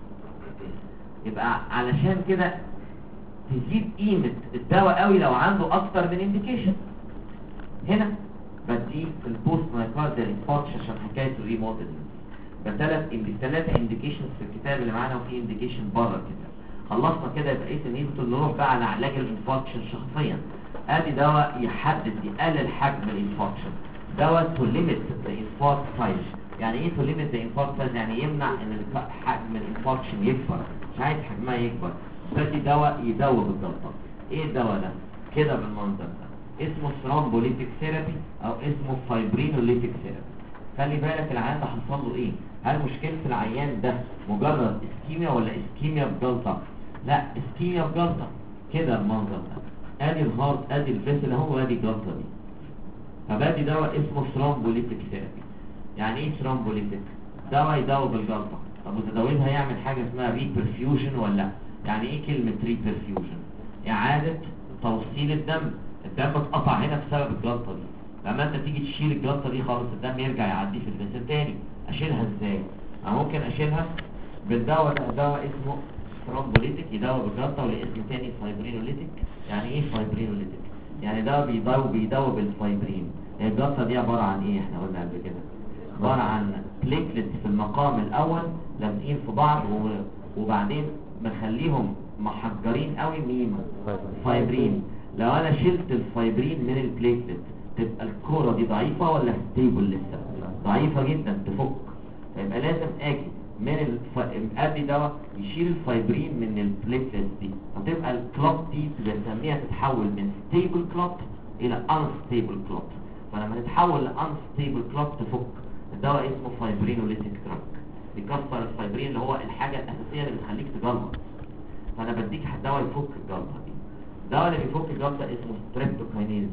يبقى علشان كده تزيد قيمة الدواء قوي لو عنده اكتر من انديكيشن. هنا بديه في البوست مايكارديال انفاركشن عشان حكايه الريموديلنج. ثلاث انديكيشنز في الكتاب اللي معانا، وفي انديكيشن بره الكتاب. خلصنا كده يبقى ايه انهيبيتور. نروح بقى على علاج الانفاركشن شخصيا. ادي دواء يحدد يقلل حجم الانفاركشن، دواء تو ليميت ذا انفاركت سايز. يعني ايه تو ليميت ذا انفاركت سايز؟ يعني يمنع ان حجم الانفاركشن يكبر، مش عايز حجمها يكبر. بدي دواء يدوب الجلطه. ايه الدواء ده؟ كده بالمنظر ده، اسمه ثرومبوليتيك ثيرابي او اسمه فايبرينوليتيك ثيرابي. خلي بالك العيان ده حصل له ايه؟ هل مشكله العيان ده مجرد اسكيميا ولا اسكيميا بجلطه؟ لا، اسكيميا بجلطه. كده المنظر ده، ادي الهارت، ادي الفيسل اهو، ادي الجلطه دي. فبادي دواء اسمه ثرومبوليتيك ثيرابي. يعني ايه ثرومبوليتيك؟ دواء يدوب الجلطه. طب وتداوينها يعمل حاجه اسمها ريبرفيوجن ولا؟ يعني ايه كلمه ريبرفيوجن؟ اعاده توصيل الدم. الدم اتقطع هنا بسبب الجلطه دي، لما انت تيجي تشيل الجلطه دي خالص الدم يرجع يعدي في الفيسل تاني. اشيلها ازاي؟ انا ممكن اشيلها بالدواء ده، دواء اسمه ثرومبوليتيك يدوب الجلطه، ولاسم تاني فايبرينوليتيك. يعني ايه فايبرينوليتيك؟ يعني ده بيدوب الفايبرين. الجلطه دي عباره عن ايه؟ احنا قلنا قبل كده عباره عن بليتلت في المقام الاول لازقين في بعض، وبعدين بنخليهم محجرين قوي. مين؟ فايبرين. لو انا شلت الفايبرين من البليتلت تبقى الكوره دي ضعيفه ولا ستيبل؟ لسه ضعيفه جدا، تفك. فيبقى لازم اجي من ادي دواء يشيل الفايبرين من البليتلت دي، فتبقى الكلوت دي بنسميها تتحول من ستيبل كلوت الى انستيبل كلوت. فلما تتحول لانستيبل كلوت تفك. الدواء اسمه فايبرينوليتيك دراج، بيكسر الفايبرين اللي هو الحاجه الاساسيه اللي بتخليك تجلط. فانا بديك دواء يفك الجلطه دي. الدواء اللي بيفك الجلطه اسمه ستريبتوكاينيز.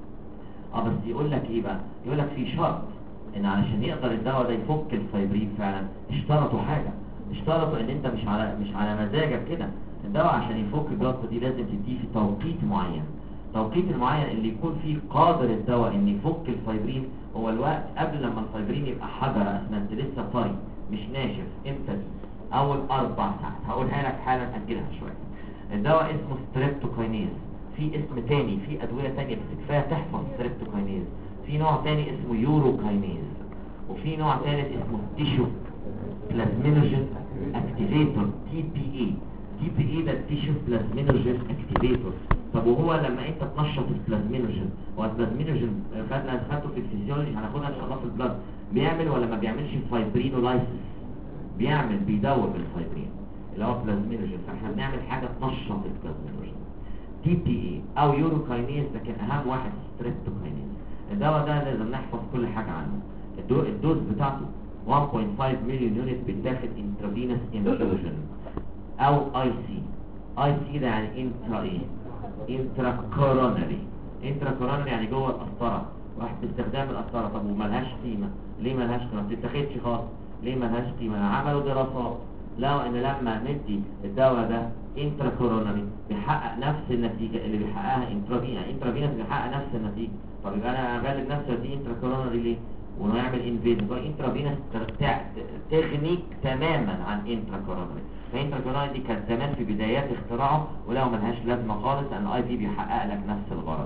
بس يقول لك ايه بقى؟ يقول لك في شرط ان علشان يقدر الدواء ده يفك الفايبرين فعلا، اشترطوا حاجه. اشترطوا ان انت مش على مزاجك كده. الدواء عشان يفك الجلطه دي لازم تديه في توقيت معين. التوقيت المعين اللي يكون فيه قادر الدواء ان يفك الفايبرين هو الوقت قبل لما الفايبرين يبقى حجر اسمنت لسه طري مش ناشف. امتى دي؟ اول 4 ساعات. هقولها لك حالا، اجلها شويه. الدواء اسمه ستريبتوكاينيز. في اسم تاني، في ادويه تانية بس كفايه تحفظ ستريبتوكاينيز. في نوع تاني اسمه يوروكاينيز، وفي نوع ثالث اسمه تيشو بلازمينوجين اكتيفيتور، تي بي اي. تي بي اي ده تيشو بلازمينوجين اكتيفيتور. طب وهو لما انت تنشط البلازمينوجين، هو البلازمينوجين خدته في الفيزيولوجي، هناخدها ان شاء الله في البلاد، بيعمل ولا ما بيعملش فايبرينولايسيس؟ بيعمل، بيدوب الفايبرين اللي هو بلازمينوجين. فاحنا بنعمل حاجه تنشط البلازمينوجين. تي بي اي او يوروكاينيز، لكن اهم واحد ستريبتوكاينيز. الدواء ده لازم نحفظ كل حاجه عنه. الدوز بتاعته 1.5 مليون يونت بتاخد انترافينوس انفيوجن او اي سي. اي سي ده يعني انترا ايه؟ انترا كورونري. انترا كورونري يعني جوه القسطره، واحد باستخدام القسطره. طب وملهاش قيمه ليه؟ ملهاش قيمه، ما بتتاخدش خالص. ليه ملهاش قيمه؟ عملوا دراسات لقوا ان لما ندي الدواء ده انترا كورونري بيحقق نفس النتيجه اللي بيحققها انترافينوس بيحقق نفس النتيجه. طب يبقى انا اغلب نفسي دي انترا كورونري ليه؟ ونعمل انفيجن. انترافينوس تغنيك تماما عن انترا كورونري. فانترا كورونري دي كانت زمان في بدايات اختراعه، ولو ملهاش لازمه خالص، لان الاي في بيحقق لك نفس الغرض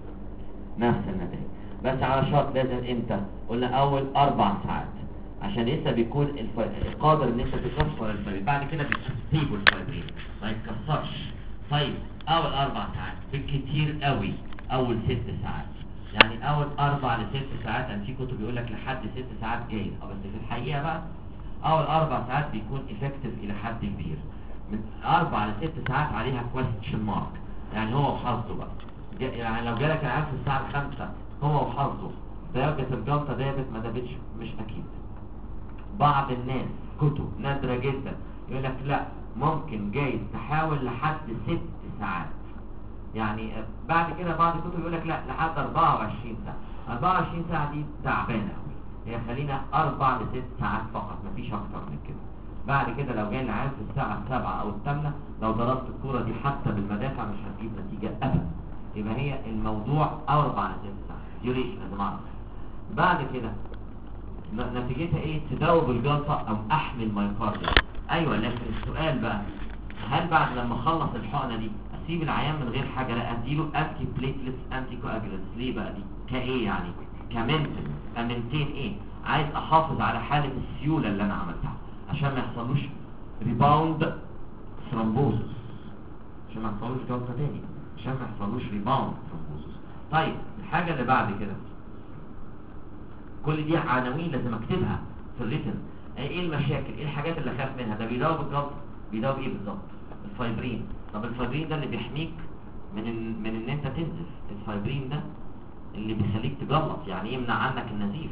نفس النتائج. بس على شرط، لازم امتى؟ قلنا اول 4 ساعات عشان لسه بيكون قادر ان انت تكسر الفايبرين. بعد كده بتسيبه الفايبرين ما يتكسرش. طيب اول 4 ساعات بالكتير قوي اول 6 ساعات. يعني اول 4 ل 6 ساعات، ان في كتب بيقول لك لحد 6 ساعات جايز، بس في الحقيقه بقى اول 4 ساعات بيكون افكتيف الى حد كبير. من 4 ل 6 ساعات عليها كويستشن مارك، يعني هو وحظه بقى. يعني لو جالك العيان في الساعه 5 هو وحظه درجه الجلطه دابت ما دابتش مش اكيد. بعض الناس كتب نادرة جدا يقول لك لا ممكن جايز تحاول لحد 6 ساعات. يعني بعد كده بعض الكتب يقول لك لا لحد 24 ساعة. 24 ساعة دي تعبانة قوي، هي خلينا 4 ل 6 ساعات فقط، مفيش اكتر من كده. بعد كده لو جاي العيال في الساعة 7 او 8 لو ضربت الكورة دي حتى بالمدافع مش هتجيب نتيجة ابدا. يبقى هي الموضوع 4 ل 6 ساعات ديوريشن لازم اعرف. بعد كده نتيجتها ايه؟ تدوب الجلطة او احمل مايوكارديا. ايوه، لكن السؤال بقى هل بعد لما اخلص الحقنة دي اسيب العيان من غير حاجة؟ لا، اديله انتي بليتلتس انتي كواجولانتس. ليه بقى دي؟ كايه يعني؟ كمنتن امنتين ايه؟ عايز احافظ على حالة السيولة اللي انا عملتها عشان ما يحصلوش ريباوند ثرومبوزس، عشان ما يحصلوش جلطة تاني، عشان ما يحصلوش ريباوند ثرومبوزس. طيب الحاجة اللي بعد كده، كل دي عناوين لازم اكتبها في الريتن. ايه المشاكل؟ ايه الحاجات اللي اخاف منها؟ ده بيداوب الجلطة. بيداوب ايه بالظبط؟ الفايبرين. طب الفايبرين ده اللي بيحميك من ان انت تنزف. الفايبرين ده اللي بيخليك تجلط، يعني يمنع عنك النزيف.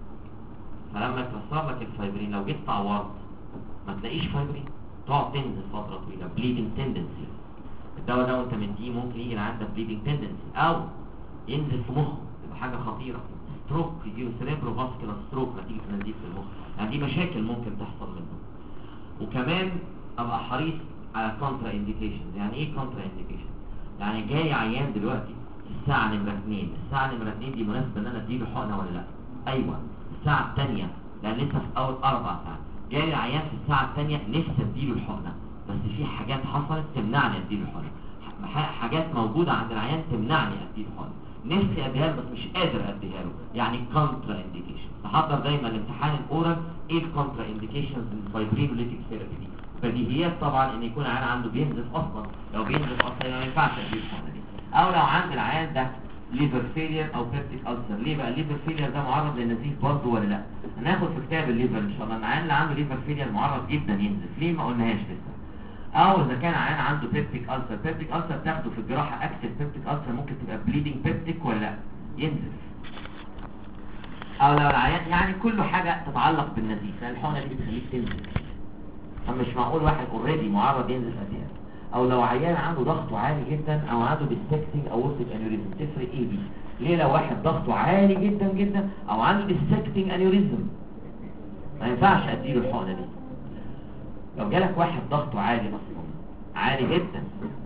فلما يكسر لك الفايبرين لو جيت تعورت ما تلاقيش فايبرين، تقعد تنزف فترة طويلة، بليدنج تندنسي. الدواء ده وانت مديه ممكن يجي عندك بليدنج تندنسي او ينزل في مخه، تبقى حاجة خطيرة. ستروك، يجيله سيريبرو فاسكولار ستروك نتيجة نزيف في المخ. يعني دي مشاكل ممكن تحصل منه. وكمان ابقى حريص على كونترا انديكيشنز. يعني ايه كونترا انديكيشن؟ يعني جاي عيان دلوقتي الساعة نمرة 2، الساعة نمرة 2 دي مناسبة ان انا اديله حقنة ولا لا؟ ايوه. الساعة الثانية لان لسه في اول 4 ساعات، جاي العيان في الساعة الثانية نفسي اديله الحقنة بس في حاجات حصلت تمنعني اديله الحقنة، حاجات موجودة عند العيان تمنعني اديله الحقنة، نفسي اديها له بس مش قادر اديها له، يعني كونترا انديكيشن. تحضر دايما الامتحان الاورال ايه الكونترا انديكيشنز للفايبرينوليتيك ثيرابي دي. بديهيات طبعا ان يكون العيان عنده بينزف اصلا، لو بينزف اصلا ما ينفعش اديله الحقنة دي. او لو عند العيان ده ليفر فيلير او بيبتيك ألسر. ليه بقى الليفر فيلير ده معرض للنزيف برضه ولا لا؟ هناخد في كتاب الليفر ان شاء الله. العيان اللي عنده ليفر فيلير معرض جدا ينزف. ليه؟ ما قلناهاش لسه. او اذا كان عيان عنده بيبتيك ألسر، بيبتيك ألسر تاخده في الجراحه اكتف بيبتيك ألسر ممكن تبقى بليدنج بيبتيك ولا لا؟ ينزف. او لو العيان يعني كله حاجه تتعلق بالنزيف، لان الحقنه دي بتخليك تنزف. فمش معقول واحد اوريدي معرض ينزف قديها. او لو عيان عنده ضغطه عالي جدا او عنده ديستكتنج اورتيك انيوريزم. تفرق ايه دي؟ ليه لو واحد ضغطه عالي جدا جدا او عنده ديستكتنج انيوريزم ما ينفعش اديله الحقنه دي؟ لو جالك واحد ضغطه عالي اصلا عالي جدا،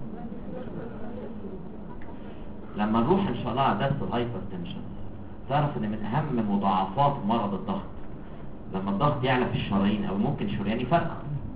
لما نروح ان شاء الله على درس الهايبرتنشن تعرف ان من اهم مضاعفات مرض الضغط لما الضغط يعلى في الشرايين او ممكن شريان يفرقع.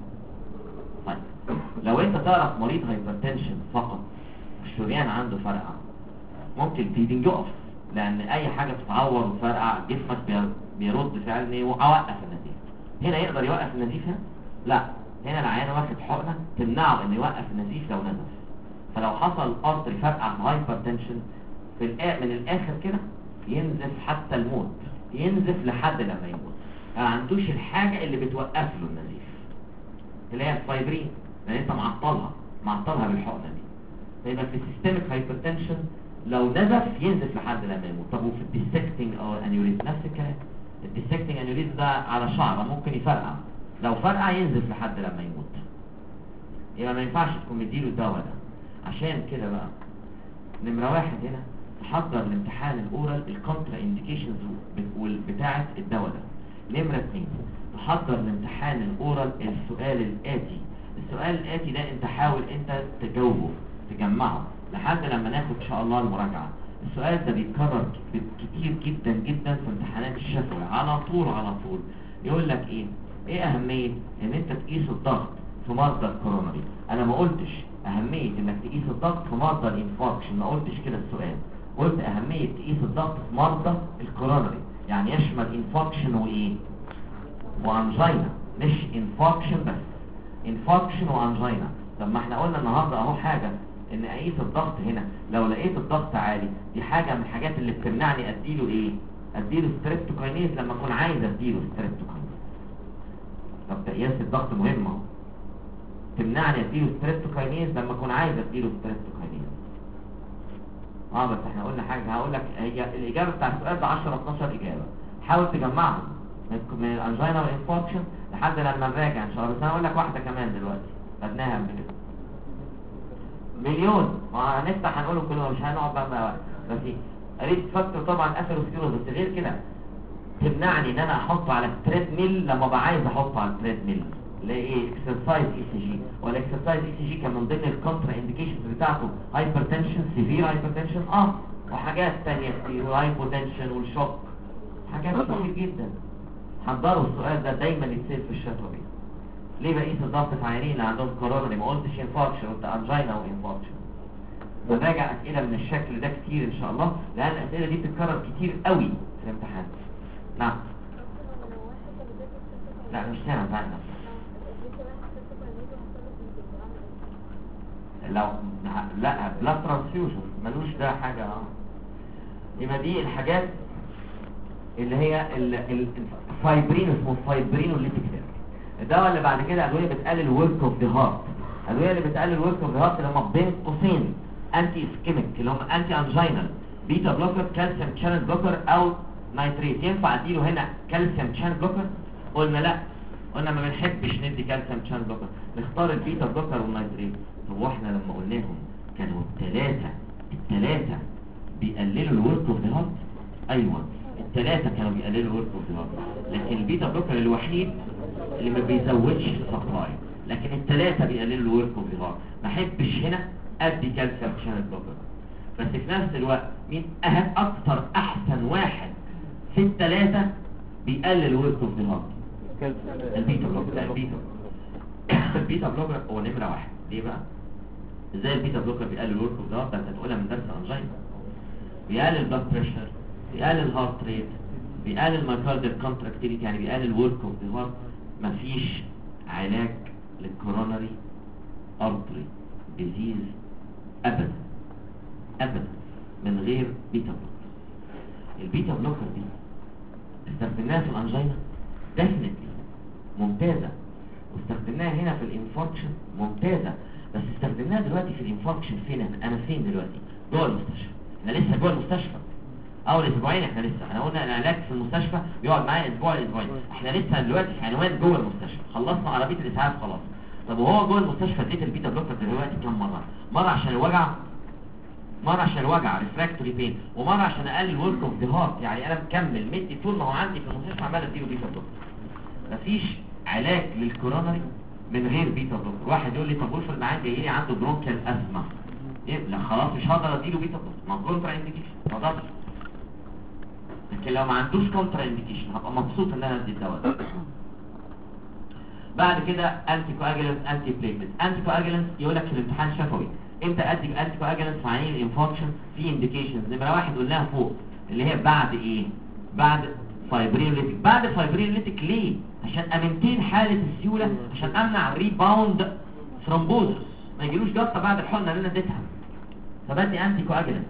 طيب لو انت تعرف مريض هايبرتنشن فقط الشريان عنده فرقع ممكن البليدنج يقف، لان اي حاجه بتتعور وفرقع جسمك بيرد فعل انه يوقف النزيف. هنا يقدر يوقف النزيف؟ لا، هنا العيان واخد حقنه تمنعه انه يوقف النزيف لو نزف. فلو حصل ارتري فرقع في هايبرتنشن من الاخر كده ينزف حتى الموت، ينزف لحد لما يموت. ما عندوش الحاجه اللي بتوقف له النزيف اللي هي الفايبرين، لان انت معطلها بالحقنه دي. فيبقى في السيستميك هايبرتنشن لو نزف ينزف لحد لما يموت. طب وفي الديسكتنج او انيوريزم نفس الكلام. الديسكتنج انيوريزم ده على شعره ممكن يفرقع، لو فرقع ينزف لحد لما يموت. يبقى ما ينفعش تكون مديله الدواء ده. عشان كده بقى نمرة 1 هنا تحضر الامتحان الاورال الكونترا انديكيشنز بتاعه الدواء ده. نمرة 2 تحضر الامتحان الاورال السؤال الاتي. السؤال الاتي ده انت حاول انت تجاوبه تجمعه لحد لما ناخد ان شاء الله المراجعة. السؤال ده بيتكرر كتير جدا جدا في امتحانات الشفوي على طول على طول. يقول لك ايه اهمية ان انت تقيس الضغط في مرضى الكوروناري؟ انا ما قلتش اهمية انك تقيس الضغط في مرضى الانفاركشن، ما قلتش كده السؤال. قلت اهمية تقيس الضغط في مرضى الكوروناري، يعني يشمل انفاركشن وانجينا، مش انفاركشن بس، انفاركشن وانجينا. طب ما احنا قلنا النهارده اهو حاجة ان اقيس الضغط هنا لو لقيت الضغط عالي دي حاجة من الحاجات اللي بتمنعني اديله ستريبتوكاينيز لما اكون عايز اديله ستريبتوكاينيز. طب تقياس الضغط مهم اهو، تمنعني اديله ستريبتوكاينيز لما اكون عايز اديله ستريبتوكاينيز. بس احنا قلنا حاجة هقول لك، هي الاجابة بتاع السؤال ده 10 12 اجابة، حاول تجمعهم من الانجينا والانفاركشن لحد لما نراجع ان شاء الله. بس انا اقول لك واحده كمان دلوقتي خدناها قبل كده، مليون. ما هنفتح هنقولهم كلهم مش هنقعد بقى بس ريت فاكتور طبعا اثيروسكليروز. بس غير كده تمنعني ان انا احطه على التريد ميل لما بقى عايز احطه على التريد ميل. لا ايه اكسرسايز اي سي جي، ولا اكسرسايز اي سي جي كان من ضمن الكونترا انديكيشنز بتاعته هايبرتنشن، سيفير هايبرتنشن وحاجات ثانيه كتير، والهايبوتنشن والشوك، حاجات كتير جدا. حضروا السؤال ده دايما يتصير في الشفوي. ليه بقيس الضغط في عيانين اللي عندهم كورونري؟ ما قلتش انفاركشن، قلت انجينا وانفاركشن. بنراجع اسئله من الشكل ده كتير ان شاء الله، لان الاسئله دي بتتكرر كتير قوي في الامتحان. نعم. لا مش سامع بعد. لو لا بلاد ترانسفيوجن ملوش ده حاجه. يبقى دي الحاجات اللي هي الفايبرين، اسمه فايبرينوليتيك ثيرابي. الدواء اللي بعد كده ادويه بتقلل ورك اوف ذا هارت. الادويه اللي بتقلل ورك اوف ذا هارت اللي هم بين قوسين انتي اسكيميك، اللي هم انتي انجينال، بيتا بلوكر، كالسيوم شانل بلوكر او نايتريت. ينفع اديله هنا كالسيوم شانل بلوكر؟ قلنا لا، قلنا ما بنحبش ندي كالسيوم شانل بلوكر، نختار البيتا بلوكر والنايتريت. طب واحنا لما قلناهم كانوا الثلاثه بيقللوا الورك اوف ذا هارت؟ ايوه الثلاثه كانوا بيقللوا الورك اوف ذا هارت، لكن البيتا بلوكر الوحيد اللي ما بيزودش السبلاي، لكن الثلاثه بيقللوا الورك اوف ذا هارت. ما احبش هنا ادي كالسيوم شانل بلوكر. بس في نفس الوقت مين اكتر احسن واحد في الثلاثه بيقلل الورك اوف ذا هارت؟ البيتا بلوكر. لا البيتا بلوكر هو نمره واحد. ليه بقى؟ ازاي البيتا بلوكر بيقلل الورك اوف ذا هارت؟ انت هتقولها من درس انجينا. بيقلل البلاد بريشر، بيقلل الهارت ريت، بيقلل مايكارديال كونتراكتيليتي، يعني بيقلل ورك اوف ذا هارت. مفيش علاج للكوروناري ارتري ديزيز ابدا من غير بيتا بلوكر. البيتا بلوكر دي استخدمناها في الانجينا ديفينتلي ممتازه، واستخدمناها هنا في الانفاركشن ممتازه. بس استخدمناها دلوقتي في الانفاركشن فين؟ انا فين دلوقتي؟ جوه المستشفى. احنا لسه جوه المستشفى اول اسبوعين. احنا قلنا العلاج في المستشفى بيقعد معايا اسبوع لاسبوعين. احنا لسه دلوقتي في عنوان جوه المستشفى، خلصنا عربيه الاسعاف خلاص. طب وهو جوه المستشفى اديت البيتا بلوكر دلوقتي كم مره عشان الوجع ريفراكتوري بين، ومره عشان اقلل ورك اوف ذا هارت. يعني انا مكمل مدي طول ما هو عندي في المستشفى عمال اديله بيتا بلوكر. مفيش علاج للكورونري من غير بيتا بلوكر. واحد يقول لي طب افرض معايا جاي لي عنده برونكيال ازمه، لا خلاص مش هقدر اديله بيتا بلوكر، ما كونترا انديكيشن ما اقدرش. لكن لو ما عندوش كونترا انديكيشن هبقى مبسوط ان انا ادي الدواء ده. بعد كده انتي كواجولانت، انتي بليتلت. انتي كواجولانت يقول لك في الامتحان شفوي امتى ادي انتي كواجولانت في عيان الانفاركشن؟ في انديكيشنز. نمره واحد قلناها فوق اللي هي بعد ايه؟ بعد فايبرينوليتيك. بعد فايبرينوليتيك ليه؟ عشان امنتين حاله السيوله، عشان امنع ريباوند ثرومبوزس، ما يجيلوش جلطه بعد الحقنه اللي انا اديتها. فبدي انتي كواجولانت.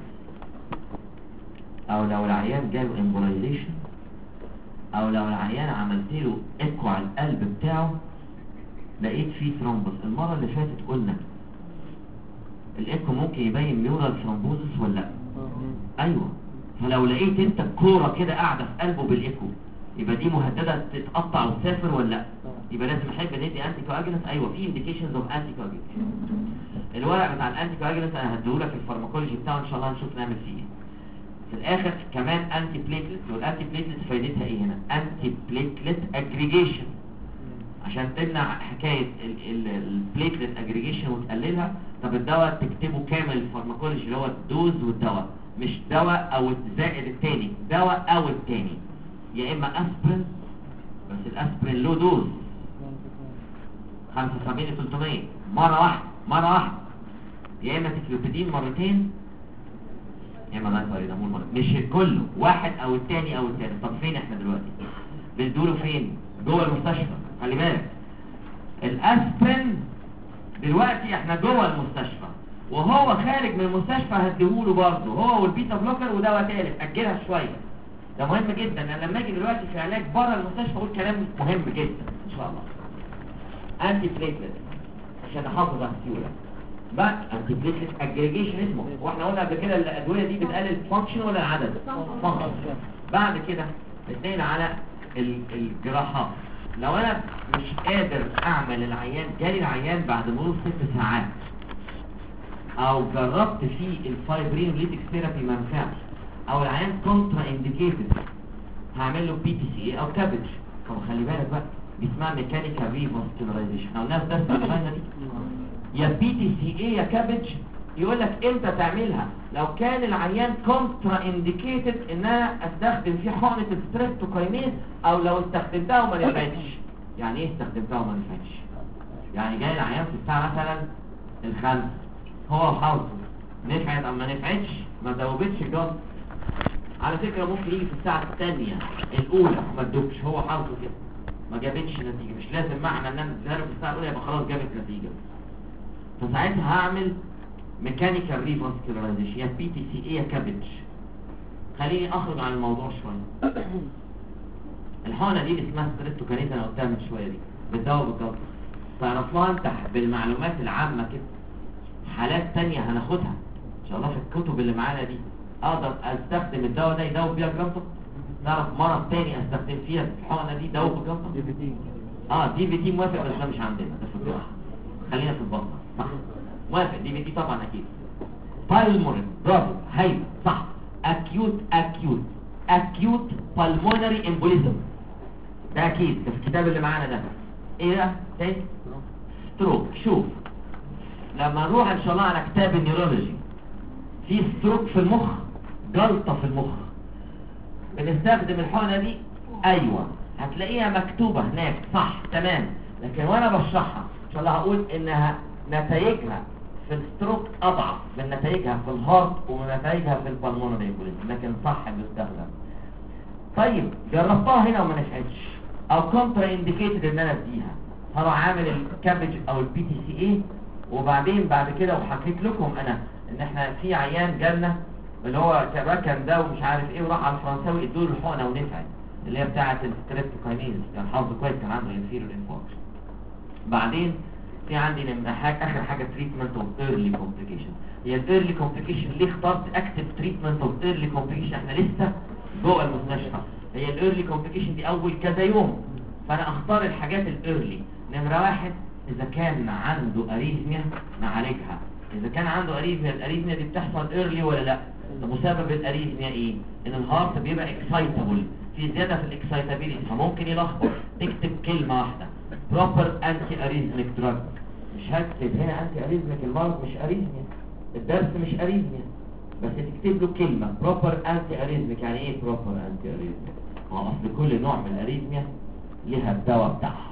او لو العيان جاله امبولايزيشن، او لو العيان عملت له ايكو على القلب بتاعه لقيت فيه ثرومبوس. المره اللي فاتت قلنا الايكو ممكن يبين ميورال ثرومبوزس ولا لا؟ ايوه. فلو لقيت انت الكوره كده قاعده في قلبه بالايكو يبقى دي مهدده تتقطع وتسافر ولا لا؟ يبقى لازم احب ندي انتي كواجولانت. ايوه في انديكيشنز اوف انتي كواجولانت. الورق بتاع الانتي كواجولانت انا هديهولك الفارماكولوجي بتاعه ان شاء الله نشوف نعمل فيه ايه. في الاخر كمان انتي بليتلت. والانتي بليتلت فايدتها ايه هنا؟ انتي بليتلت اجريجيشن، عشان تمنع حكايه البليتلت اجريجيشن وتقللها. طب الدواء تكتبه كامل الفارماكولوجي اللي هو الدوز والدواء، مش دواء او زائد التاني، دواء او التاني. يا اما اسبرين، بس الاسبرين له دوز 75 300 مره واحده، يا اما تكلوبيدين مرتين، يا اما دايباريدامول مرتين. مش كله، واحد او التاني او التالت. طب فين احنا دلوقتي؟ بندوله فين؟ جوه المستشفى. خلي بالك الاسبرين دلوقتي احنا جوه المستشفى، وهو خارج من المستشفى هديهوله برضه هو والبيتا بلوكر ودواء تالت. اجلها شويه، ده مهم جدا. انا لما اجي دلوقتي في علاج بره المستشفى اقول كلام مهم جدا ان شاء الله. انتي بليتلت عشان احافظ على السيوله. بقى انتي بليتلت اجريجيشن اسمه، واحنا قلنا قبل كده الادويه دي بتقلل فانكشن ولا العدد؟ فانكشن. بعد كده اتنين على الجراحات. لو انا مش قادر اعمل العيان، جالي العيان بعد مرور 6 ساعات او جربت فيه الفايبرينوليتيك ثيرابي ما نفعش، او العيان كونترا انديكيتد، هعمل له بي تي سي اي او كابج. طب خلي بالك بقى، دي اسمها ميكانيكال ريفاسكولاريزيشن. احنا قلناها في درس الفاينل دي، يا بي تي سي اي يا كابج. يقول لك امتى تعملها؟ لو كان العيان كونترا انديكيتد ان انا استخدم فيه حقنه الستريبتوكاينيز، او لو استخدمتها وما نفعتش. يعني ايه استخدمتها وما نفعتش؟ يعني جاي العيان في الساعه مثلا 5 هو وحاوته، نفعت او ما نفعتش، ما دوبتش الجلطه. على فكره ممكن يجي في الساعه الثانيه الاولى ما تدوبش، هو حاوته كده ما جابتش نتيجه. مش لازم معنى ان انا اديها في الساعه الاولى يبقى خلاص جابت نتيجه. فساعتها هعمل ميكانيكال ريفاسكولاريزيشن، يا بي تي سي اي يا كابج. خليني اخرج عن الموضوع شويه. الحقنه دي اللي اسمها ستريبتوكاينيز انا قلتها من شويه، دي بتداوي بالجلطه. تعرفوها انت بالمعلومات العامه كده. حالات تانية هناخدها ان شاء الله في الكتب اللي معانا دي. اقدر استخدم الدواء ده يداوي بيها الجلطه. تعرف مرض تاني استخدم فيها الحقنه دي يداوي بالجلطه؟ دي في تي. دي في تي موافق، بس ده مش عندنا، ده في الجراحه. خلينا في البطنه. صح، موافق. دي في تي طبعا اكيد. بالمونري، برافو، هايل، صح. اكيوت بالمونري امبوليزم، ده اكيد ده في الكتاب اللي معانا ده. ايه ده تاني؟ ستروك. شوف لما نروح ان شاء الله على كتاب النيورولوجي، في ستروك في المخ، جلطه في المخ، بنستخدم الحقنه دي. ايوه هتلاقيها مكتوبه هناك، صح تمام. لكن وانا بشرحها ان شاء الله هقول انها نتائجها في الستروك اضعف من نتائجها في الهارت ومن نتائجها في البلمونري امبوليزم، لكن صح بيستخدم. طيب جربتها هنا وما نفعتش، او كونترا انديكيتد ان انا اديها، هروح عامل الكابج او البي تي سي اي. وبعدين بعد كده وحكيت لكم انا ان احنا في عيان جالنا اللي هو ركن ده ومش عارف ايه، وراح على الفرنساوي ادوا له الحقنه ونفعت، اللي هي بتاعه الستريبتوكاينيز، كان حافظه كويس، كان عنده انفيريور انفاركشن. بعدين في عندي اخر حاجه تريتمنت اوف ايرلي كومبليكيشن. هي الايرلي كومبليكيشن ليه اخترت اكتب تريتمنت اوف ايرلي كومبليكيشن؟ احنا لسه جوه المستشفى. هي الايرلي كومبليكيشن دي اول كذا يوم، فانا اختار الحاجات الايرلي. نمره 1، اذا كان عنده اريثميا نعالجها. اذا كان عنده اريثميا، الاريثميا دي بتحصل ايرلي ولا لا؟ طب وسبب الاريثميا ايه؟ ان الهارت بيبقى اكسايتابل، في زياده في الاكسايتابيليتي، فممكن يلخبط. تكتب كلمه واحده، بروبر انتي اريثميك دراج. مش هكتب هنا انتي اريثميك، المرض مش اريثميا، الدرس مش اريثميا، بس تكتب له كلمه بروبر انتي اريثميك. يعني ايه بروبر انتي اريثميك؟ اصل كل نوع من الاريثميا ليها الدواء بتاعها،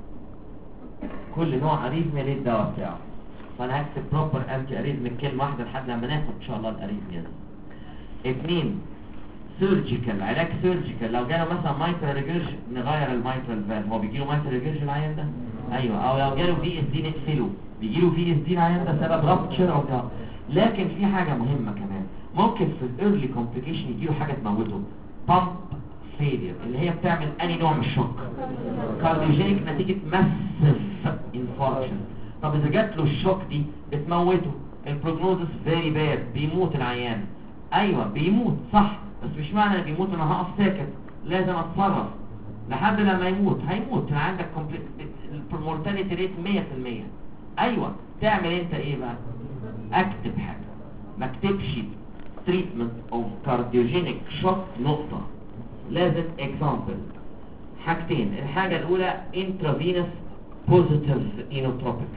كل نوع اريثميا ليه الدواء بتاعه. فانا هكتب بروبر انتي اريثميك كلمه واحده لحد لما ناخد ان شاء الله الاريثميا دي. 2، سيرجيكال، علاج سيرجيكال. لو جاله مثلا مايترال ريجرج نغير المايترال فالف. هو بيجي له مايترال ريجرج العيان ده؟ ايوه. او لو جاله في اس دي نقفله. بيجي له في اس دي العيان ده سبب رابتشر او كده. لكن في حاجه مهمه كمان، ممكن في الايرلي كومبليكيشن يجي له حاجه تموته، بامب فيلير، اللي هي بتعمل اني نوع من الشوك، كارديوجينيك نتيجه ماسيف انفاركشن. طب اذا جات له الشوك دي بتموته، البروجنوزس فيري باد، بيموت العيان. ايوه بيموت صح، بس مش معنى ان بيموت انا هقف ساكت، لازم اتصرف لحد لما يموت. هيموت، عندك المورتاليتي ريت 100%. ايوه تعمل انت ايه بقى؟ اكتب حاجه، ما اكتبش تريتمنت اوف كارديوجينيك شوك نقطه، لازم اكزامبل. حاجتين، الحاجه الاولى انترافينوس بوزيتيف اينوتروبكس،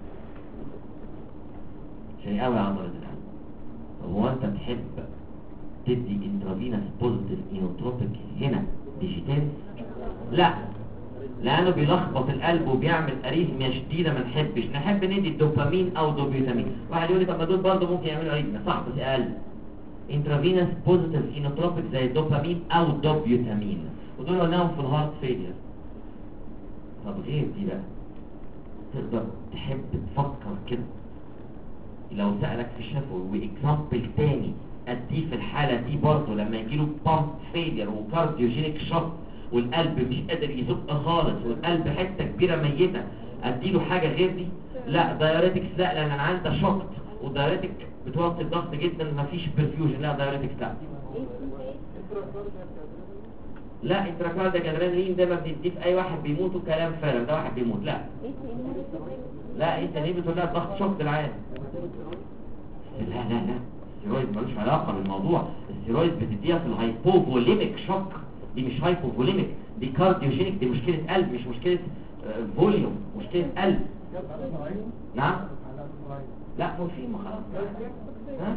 عشان قوي عضله القلب. هو انت تحب تدي انترافينوس بوزيتيف اينوتروبيك هنا ديجيتال؟ لا، لانه بيلخبط القلب وبيعمل اريثميا شديده. ما نحب ندي الدوبامين او دوبيوتامين. واحد يقول لي طب ما دول برضه ممكن يعملوا اريثميا، صح بس اقل. انترافينوس بوزيتيف اينوتروبيك زي الدوبامين او دوبيوتامين، ودول قلناهم في الهارت فيلير. طب غير دي بقى تقدر تحب تفكر كده لو سألك في الشفوي واكزامبل تاني اديه في الحالة دي برضه لما يجيله بامب فيلير وكارديوجينيك شوك والقلب مش قادر يزق خالص والقلب حتة كبيرة ميتة، اديله حاجة غير دي؟ لا. دايوريتكس لا، لان انا عندي شوكت، والدايوريتك بتوطي الضغط جدا، مفيش برفيوجن. لا دايوريتكس لا. لا انتراكاردياك ادرينالين ده ما بنديه في اي واحد بيموت وكلام فارغ، ده واحد بيموت. لا لا انت ليه بتقول لها ضغط شوك العين؟ لا الستيرويد ملوش علاقه بالموضوع. الستيرويد بتديها في الهايبوفوليميك شوك، دي مش هايبوفوليميك، دي كارديوجينيك، دي مشكله قلب مش مشكله فوليوم، مشكله قلب. نعم لا هو في خلاص. ها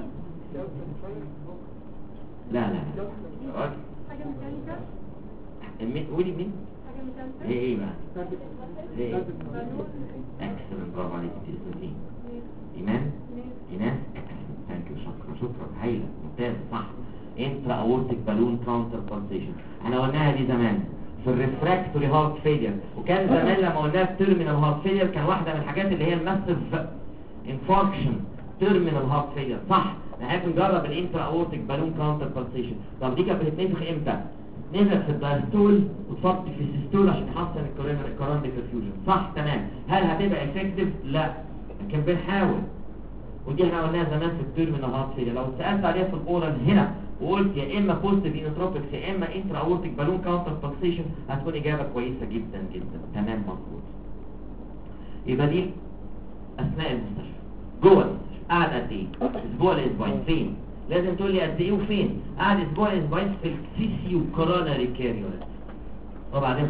لا راجل حاجة ميكانيكا. قولي مين؟ حاجة ميكانيكا. ايه بقى؟ ايه اكسلنت، برافو عليك. اسمك ايه؟ ايمان. ايمان اكسلنت، ثانك يو، شكرا هايله ممتاز صح. انترا اورتيك بالون كاونتر بالسيشن احنا قلناها دي زمان في الريفراكتوري هارت فيلير، وكان زمان لما قلناها في تيرمينال هارت فيلير كان واحده من الحاجات اللي هي الماسيف انفاركشن تيرمينال هارت فيلير صح. احنا بنجرب الانترا اورتيك بالون كاونتر بالسيشن. طب دي كانت بتتنفخ امتى؟ نزل في الدايستول وتفضي في السيستول عشان تحسن الكورونري برفيوجن صح تمام. هل هتبقى افكتيف؟ لا، لكن بنحاول. ودي احنا قلناها زمان في التيرمينال هارت فيلير. لو سالت عليها في الاورال هنا وقلت يا اما بوزيتيف انوتروبكس يا اما انترا اورتيك بالون كاونتر بالسيشن هتكون اجابه كويسه جدا جدا تمام مظبوط. يبقى دي اثناء المستشفى. جوه المستشفى قعد قد ايه؟ اسبوع لاسبوعين. فين؟ لازم تقول لي قد ايه وفين. قعد اسبوع لاسبوعين في الفيسيو كوروناري كاريولات. وبعدين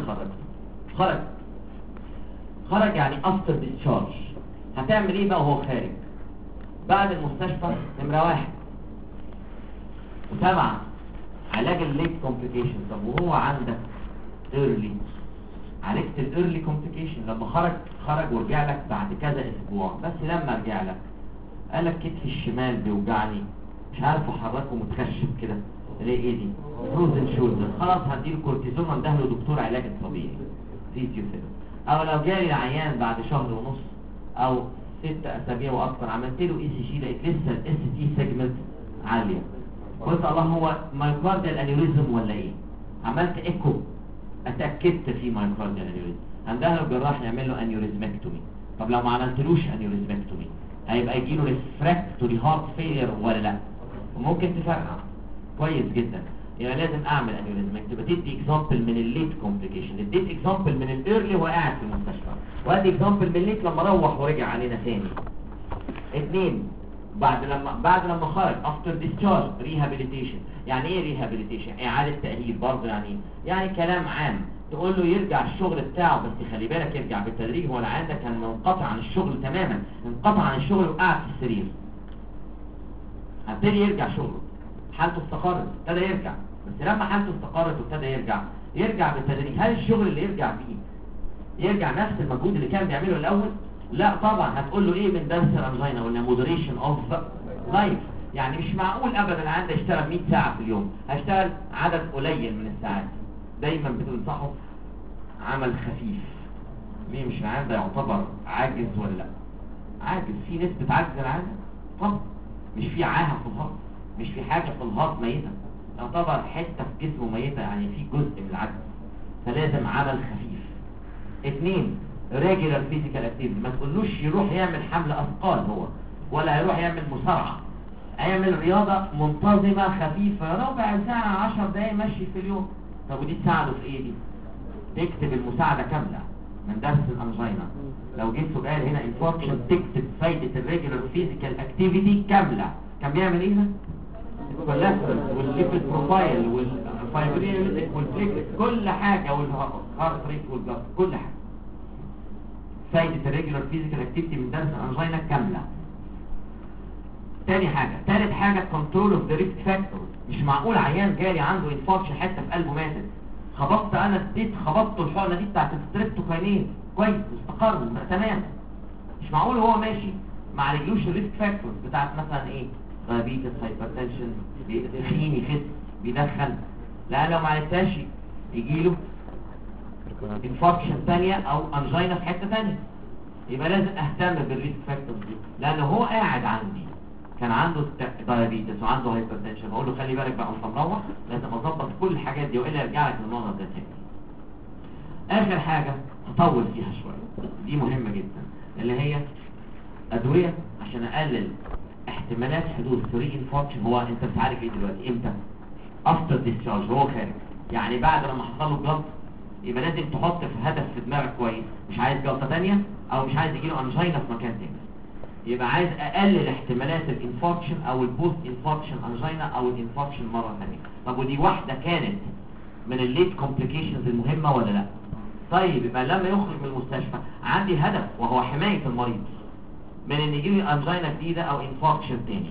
خرج يعني افتر ديسشارج. هتعمل ايه بقى وهو خارج بعد المستشفى؟ نمره 1 متابعه علاج الليت كومبليكيشن. طب وهو عندك ايرلي عالجت الايرلي كومبليكيشن لما خرج ورجع لك بعد كذا اسبوع، بس لما رجع لك قال لك كتفي الشمال بيوجعني مش عارف احركه متخشب كده ليه ايه دي فروزن شولدر، خلاص هديله كورتيزون وندهله دكتور علاج طبيعي فيزيوثيرابي. او لو جالي العيان بعد شهر ونص او 6 اسابيع واكثر عملت له اي سي جي لقيت لسه الاس تي سيجمنت عاليه، قلت الله هو مايوكارديال انيوريزم ولا ايه؟ عملت ايكو اتاكدت في مايوكارديال انيوريزم، عندها الجراح يعمل له انيوريزمكتومي. طب لو ما عملتلوش انيوريزمكتومي هيبقى يجي له ريفراكتوري هارت فيلير ولا لا؟ وممكن تفرقع كويس جدا. يبقى لازم اعمل انيوريزمكتومي. بدي اكزامبل من الليت كومبليكيشن، اديت اكزامبل من الايرلي وهو قاعد في المستشفى، وادي اكزامبل من الليت لما روح ورجع علينا ثاني. 2 بعد لما خرج افتر ديسشارج ريهابيليتيشن. يعني ايه ريهابيليتيشن؟ اعاده تاهيل برضه. يعني كلام عام تقول له يرجع الشغل بتاعه، بس خلي بالك يرجع بالتدريج. هو العيان ده كان منقطع عن الشغل تماما، انقطع عن الشغل وقعد في السرير، هبتدي يرجع شغله، حالته استقرت ابتدى يرجع. بس لما حالته استقرت وابتدى يرجع بالتدريج. هل الشغل اللي يرجع فيه يرجع نفس المجهود اللي كان بيعمله الاول؟ لا طبعا. هتقول له ايه من درس الانجينا؟ قلنا مودريشن اوف لايف. يعني مش معقول ابدا العيان ده يشتغل 100 ساعه في اليوم، هيشتغل عدد قليل من الساعات. دايما بتنصحه عمل خفيف. مين مش العيان ده يعتبر عاجز ولا لا؟ عاجز. في نسبه عجز العيان طب مش في عاهه في الهضم، مش في حاجه في الهضم ميته، يعتبر حته في جسمه ميته، يعني في جزء من العجز، فلازم عمل خفيف. 2 ريجولار فيزيكال اكتيفيتي. ما تقولوش يروح يعمل حمل اثقال هو، ولا هيروح يعمل مصارعه، هيعمل رياضه منتظمه خفيفه ربع ساعه 10 دقايق مشي في اليوم. طب ودي تساعده في ايه؟ دي تكتب المساعده كامله من درس الانجينا. لو جيت سؤال هنا انفاركشن تكتب فايده الريجولار فيزيكال اكتيفيتي كامله. كان بيعمل ايه ده؟ الكوليسترول والليبيد بروفايل والفايبرينوليتيك والبليكليك كل حاجه، والهارت ريت والجلد كل حاجه. فايده الريجولار فيزيكال اكتيفيتي من درس الانجينا كامله. ثالث حاجه كنترول اوف ذا ريسك فاكتور. مش معقول عيان جالي عنده انفاركشن حته في قلبه ماتت، خبطت الحقنه دي بتاعت الستريبتوكاينين كويس واستقر تمام، مش معقول هو ماشي ما عالجلوش الريسك فاكتور بتاعت مثلا ايه؟ دايابيتس، هايبرتنشن، تخين، يخس، بيدخن. لا لو ما عالجتهاش يجيله انفاركشن ثانيه او انجينا في حته ثانيه. يبقى لازم اهتم بالريسك فاكتورز دي، لان هو قاعد عندي كان عنده دايابيتس وعنده هايبرتنشن، بقول له خلي بالك بقى وانت مروح لازم اظبط كل الحاجات دي والا ارجع لك للموضوع ده تاني. اخر حاجه هطول فيها شويه، دي مهمه جدا، اللي هي ادويه عشان اقلل احتمالات حدوث فري انفاركشن. هو انت بتعالج ايه دلوقتي؟ امتى؟ افتر ديسشارج، هو خارج. يعني بعد لما حصل له جلطه يبقى لازم تحط في هدف في دماغك كويس، مش عايز جلطه ثانيه او مش عايز يجيله انجينا في مكان تاني، يبقى عايز اقلل احتمالات الانفاركشن او البوست انفاركشن انجينا او الانفاركشن مره ثانيه. طب ودي واحده كانت من الليت كومبليكيشنز المهمه ولا لا؟ طيب يبقى لما يخرج من المستشفى عندي هدف وهو حمايه المريض من ان يجيله انجينا جديده او انفاركشن تاني.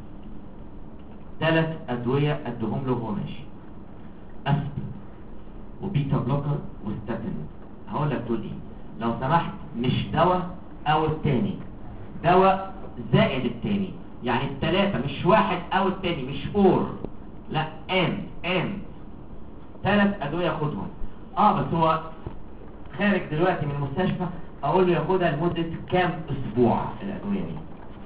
3 ادويه ادهم له وهو ماشي، اسبرين وبيتا بلوكر وستاتين. هقول لك دول ايه لو سمحت، مش دواء او التاني، دواء زائد التاني، يعني التلاتة مش واحد او التاني، مش اور، لا ان 3 ادوية ياخدهم. بس هو خارج دلوقتي من المستشفى، اقول له ياخدها لمدة كام اسبوع الادوية دي؟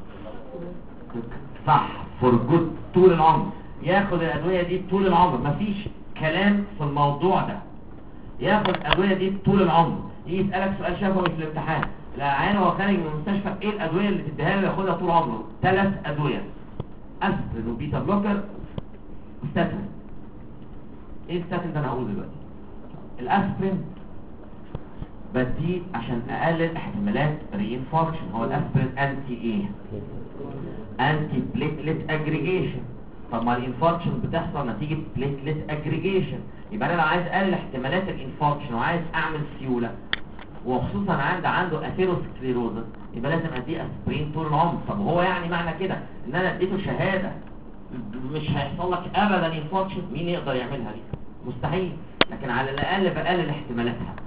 صح، فور جود، طول العمر ياخد الادوية دي طول العمر، مفيش كلام في الموضوع ده، ياخد الادوية دي طول العمر. يجي يسألك سؤال شفوي في الامتحان، العيان وهو خارج من المستشفى ايه الادويه اللي تديها له ياخدها طول عمره؟ 3 ادويه، اسبرين وبيتا بلوكر وستاتين. ايه الستاتين ده؟ انا هقوله دلوقتي. الاسبرين بديه عشان اقلل احتمالات ري انفاركشن. هو الاسبرين انتي ايه؟ انتي بليتلت اجريجيشن. طب ما الانفاركشن بتحصل نتيجه بليتلت اجريجيشن، يبقى انا لو عايز اقلل احتمالات الانفاركشن وعايز اعمل سيوله وخصوصا عنده اثيروسكليروزس، يبقى لازم اديه اسبرين طول العمر. طب هو يعني معنى كده ان انا اديته شهاده مش هيحصل لك ابدا انفاركشن؟ مين يقدر يعملها دي؟ مستحيل، لكن على الاقل بقلل احتمالاتها،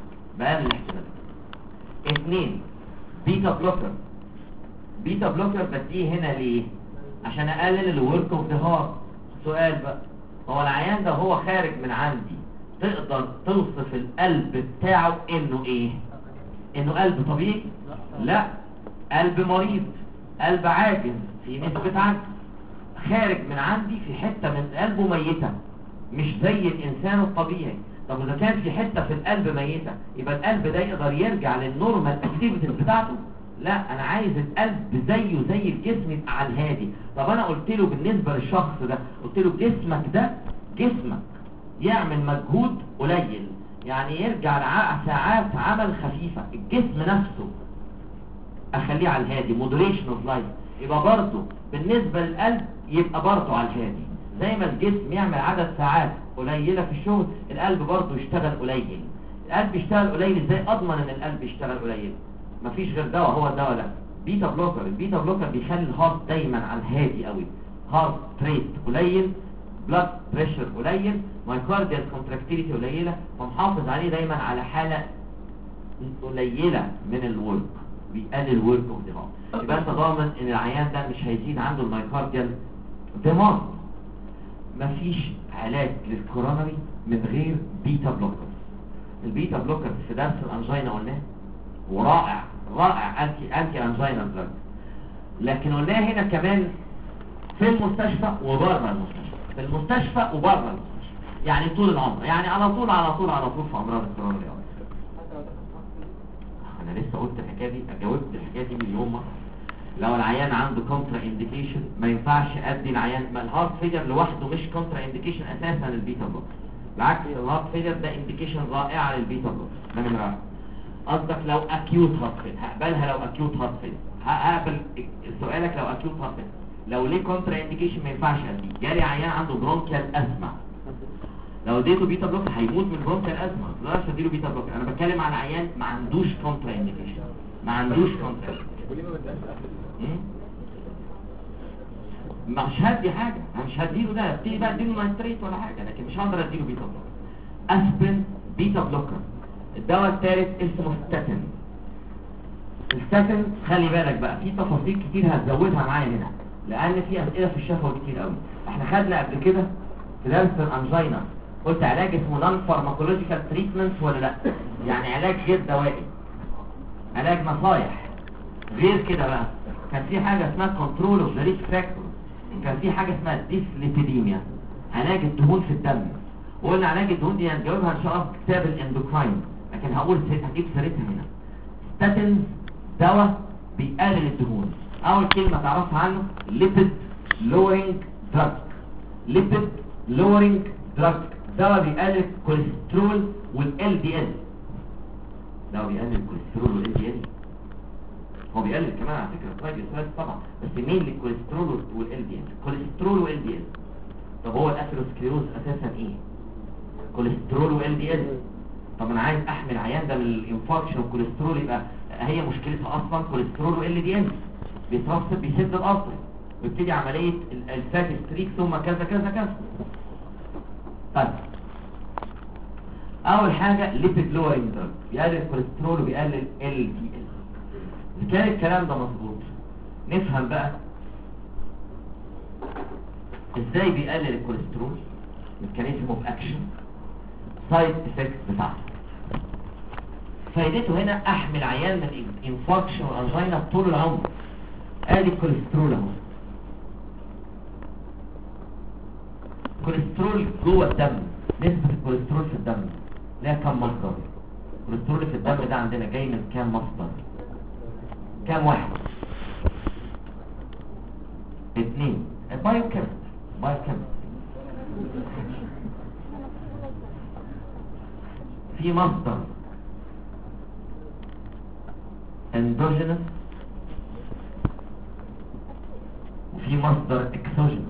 2 بيتا بلوكر بديه هنا ليه؟ عشان اقلل الورك اوف ذا هارت. سؤال بقى، هو العيان ده هو خارج من عندي تقدر توصف القلب بتاعه انه ايه؟ انه قلب طبيعي؟ لا، قلب مريض، قلب عاجز في نسبة عجز، خارج من عندي في حتة من قلبه ميتة مش زي الانسان الطبيعي. طب اذا كان في حتة في القلب ميتة يبقى القلب ده يقدر يرجع للنورمال اكتيفيتيز بتاعته؟ لا، انا عايز القلب زيه زي الجسم يبقى على الهادي. طب انا قلت له بالنسبة للشخص ده، قلت له جسمك يعمل مجهود قليل، يعني يرجع ساعات عمل خفيفة، الجسم نفسه اخليه على الهادي، مودريشن اوف لايف. يبقى برضه بالنسبة للقلب يبقى برضه على الهادي، زي ما الجسم يعمل عدد ساعات قليلة في الشغل، القلب برضه يشتغل قليل. القلب يشتغل قليل ازاي؟ اضمن ان القلب يشتغل قليل، مفيش غير دواء، هو الدواء ده بيتا بلوكر. البيتا بلوكر بيخلي الهارت دايما على الهادي قوي، هارت ريت قليل، بلاد بريشر قليل، مايكارديال كونتراكتيليتي قليله، فمحافظ عليه دايما على حاله قليله من الورك، بيقلل الورك اوف ذا هارت. يبقى انت ضامن ان العيان ده مش هيزيد عنده المايكارديال ديماند. مفيش علاج للكورونري من غير بيتا بلوكر. البيتا بلوكر في درس الانجينا قلناه، ورائع انتي انجينا دراج، لكن قلناه هنا كمان في المستشفى وبره المستشفى، في المستشفى وبره المستشفى، يعني طول العمر، يعني على طول في امراض الكورونري. انا لسه قلت الحكايه دي، جاوبت الحكايه دي مليون مره. لو العيان عنده كونترا انديكيشن ما ينفعش ادي العيان، ما الهارت فيلير لوحده مش كونترا انديكيشن اساسا للبيتا بلوكر، بالعكس الهارت فيلير ده انديكيشن رائعه للبيتا بلوكر. ده نمره 1. قصدك لو اكيوت هارت فيلير هقبلها، لو اكيوت هارت فيلير هقبل سؤالك لو اكيوت هارت فيلير. لو ليه كونترا انديكيشن ما ينفعش اديه، جالي عيان عنده برونكيال ازمه، لو اديته بيتا بلوكر هيموت من برونكيال ازمه، ما اقدرش اديله بيتا بلوكر. انا بتكلم على عيان ما عندوش كونترا انديكيشن، ما عندوش كونترا. مش هدي حاجه، انا مش هديله ده، ابتدي بقى اديله نايتريت ولا حاجه، لكن مش هقدر اديله بيتا بلوكر. اسبرين بيتا بلوكر. الدواء الثالث اسمه ستاتين. الستاتين خلي بالك بقى في تفاصيل كتير هتزودها معايا هنا، لان في اسئله في الشفوي كتير قوي. احنا خدنا قبل كده في درس الانجينا قلت علاج اسمه نون فارماكولوجيكال تريتمنت ولا لا، يعني علاج غير دوائي، علاج نصايح. غير كده بقى كان في حاجه اسمها كنترول اوف ذا ريسك فاكتور، كان في حاجه اسمها ديسليبيديميا، علاج الدهون في الدم. وقلنا علاج الدهون دي هنجاوبها ان شاء الله في كتاب الاندوكراين، لكن هجيب سيرتها هنا. ستاتين دواء بيقلل الدهون. اول كلمه تعرفها عنه ليبيد لورينج دراج. ليبيد لورينج دراج دواء بيقلل الكوليسترول والال دي ال. دواء بيقلل الكوليسترول والال دي ال. هو بيقلل كمان على فكره الترايجليسيرايدز طبعا، بس مين للكوليسترول والال دي ال؟ كوليسترول والال دي ال. طب هو الاثيروسكليروز اساسا ايه؟ كوليسترول وال دي ال. طب انا عايز احمي العيان ده من الانفاركشن والكوليسترول، يبقى هي مشكلتها اصلا كوليسترول وال دي ال. بيترسب بيسد الارتري ويبتدي عمليه الفات ستريك ثم كذا كذا كذا. طيب اول حاجه ليبيد لورينج دراج بيقلل الكوليسترول وبيقلل ال دي ال. اذا كان الكلام ده مظبوط نفهم بقى ازاي بيقلل الكوليسترول، ميكانيزم اوف اكشن، سايد افكت بتاعته. فايدته هنا احمي العيان من انفاركشن والانجينا طول العمر. ادي الكوليسترول اهو. الكوليسترول جوه الدم، نسبة الكوليسترول في الدم ليها كم مصدر؟ الكوليسترول في الدم ده عندنا جاي من كام مصدر؟ كام واحد؟ 2. البايوكيمست في مصدر اندوجينس وفي مصدر اكسوجينس.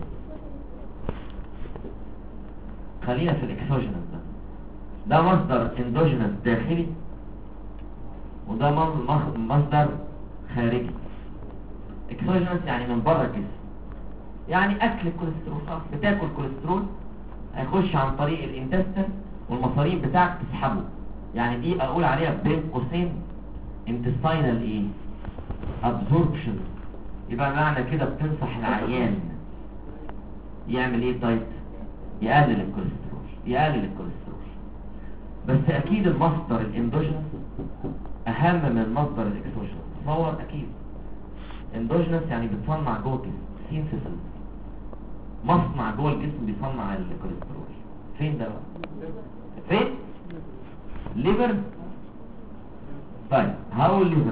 خلينا في الاكسوجينس ده مصدر اندوجينس داخلي وده مصدر خارجي. اكسوجينس يعني من بره الجسم، يعني اكل الكوليسترول. خلاص بتاكل كوليسترول هيخش عن طريق الانتستين والمصارين بتاعك تسحبه، يعني دي اقول عليها بين قوسين intestinal ايه absorption. يبقى معنى كده بتنصح العيان يعمل ايه؟ دايت يقلل الكوليسترول. بس اكيد المصدر الاندوجينس اهم من مصدر الاكسوجينس. تصور اكيد اندوجينس يعني بتصنع جوه الجسم، سينثيسيس، مصنع جوه الجسم بيصنع الكوليسترول. فين ده بقى؟ فين؟ ليفر. طيب هقول ليفر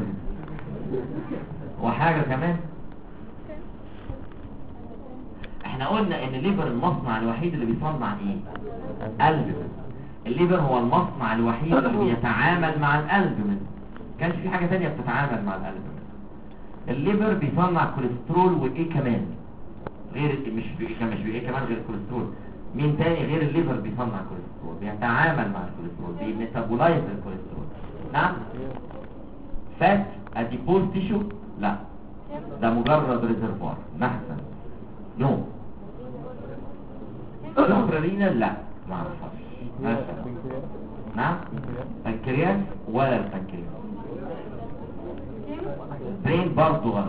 وحاجه كمان. احنا قلنا ان الليفر المصنع الوحيد اللي بيصنع ايه؟ قلب. الليفر هو المصنع الوحيد اللي بيتعامل مع القلب منه، كانش في حاجه ثانيه بتتعامل مع القلب منه. الليفر بيصنع كوليسترول وايه كمان غير مش بايه كمان غير الكوليسترول. مين تاني غير الليفر بيصنع كوليسترول؟ بيتعامل مع الكوليسترول، بيميتابولايز الكوليسترول. نعم. فات اديبوز تيشو؟ لا، ده مجرد ريزرفوار. نحسن نو سوبرالينال؟ لا ما اعرفش. نعم. بنكرياس ولا البنكرياس؟ برين برضو غلط.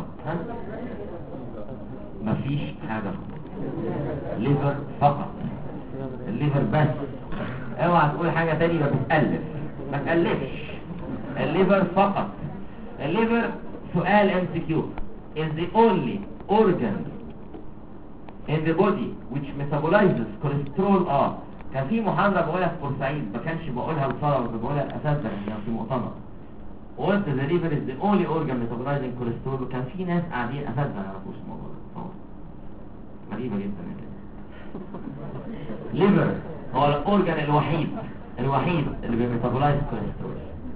مفيش حاجة. ليفر فقط، الليفر بس. اوعى تقول حاجة تانية بتألف، ما تألفش. الليفر فقط. الليفر سؤال MCQ is the only organ in the body which metabolizes cholesterol. كان في محاضرة بقولها في بورسعيد، ما كانش بقولها لطلبة، بقولها اساسا يعني في مؤتمر، وقلت the liver is the only organ metabolizing cholesterol. وكان في ناس قاعدين اساسا ما يعرفوش الموضوع ده. غريبة جدا يعني. liver هو الاورجان الوحيد اللي بيميتابولايز كوليسترول.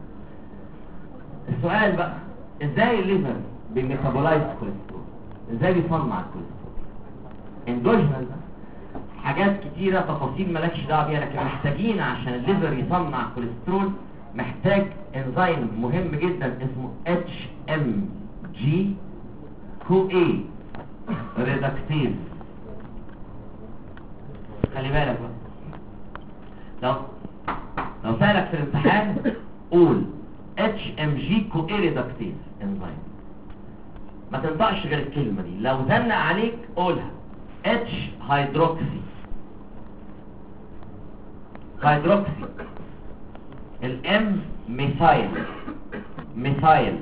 السؤال بقى ازاي الليفر بيميتابولايز كوليسترول؟ ازاي بيصنع الكوليسترول؟ اندوجينال حاجات كتيرة تفاصيل مالكش دعوه بيها، لكن محتاجين عشان الليفر يصنع كوليسترول محتاج انزيم مهم جدا اسمه HMG-CoA ريدكتيز. خلي بالك بقى، لو سألك في الامتحان قول HMG-CoA ريدكتيز انزيم، ما تنطقش غير الكلمة دي. لو زنق عليك قولها H هيدروكسي الام ميثايل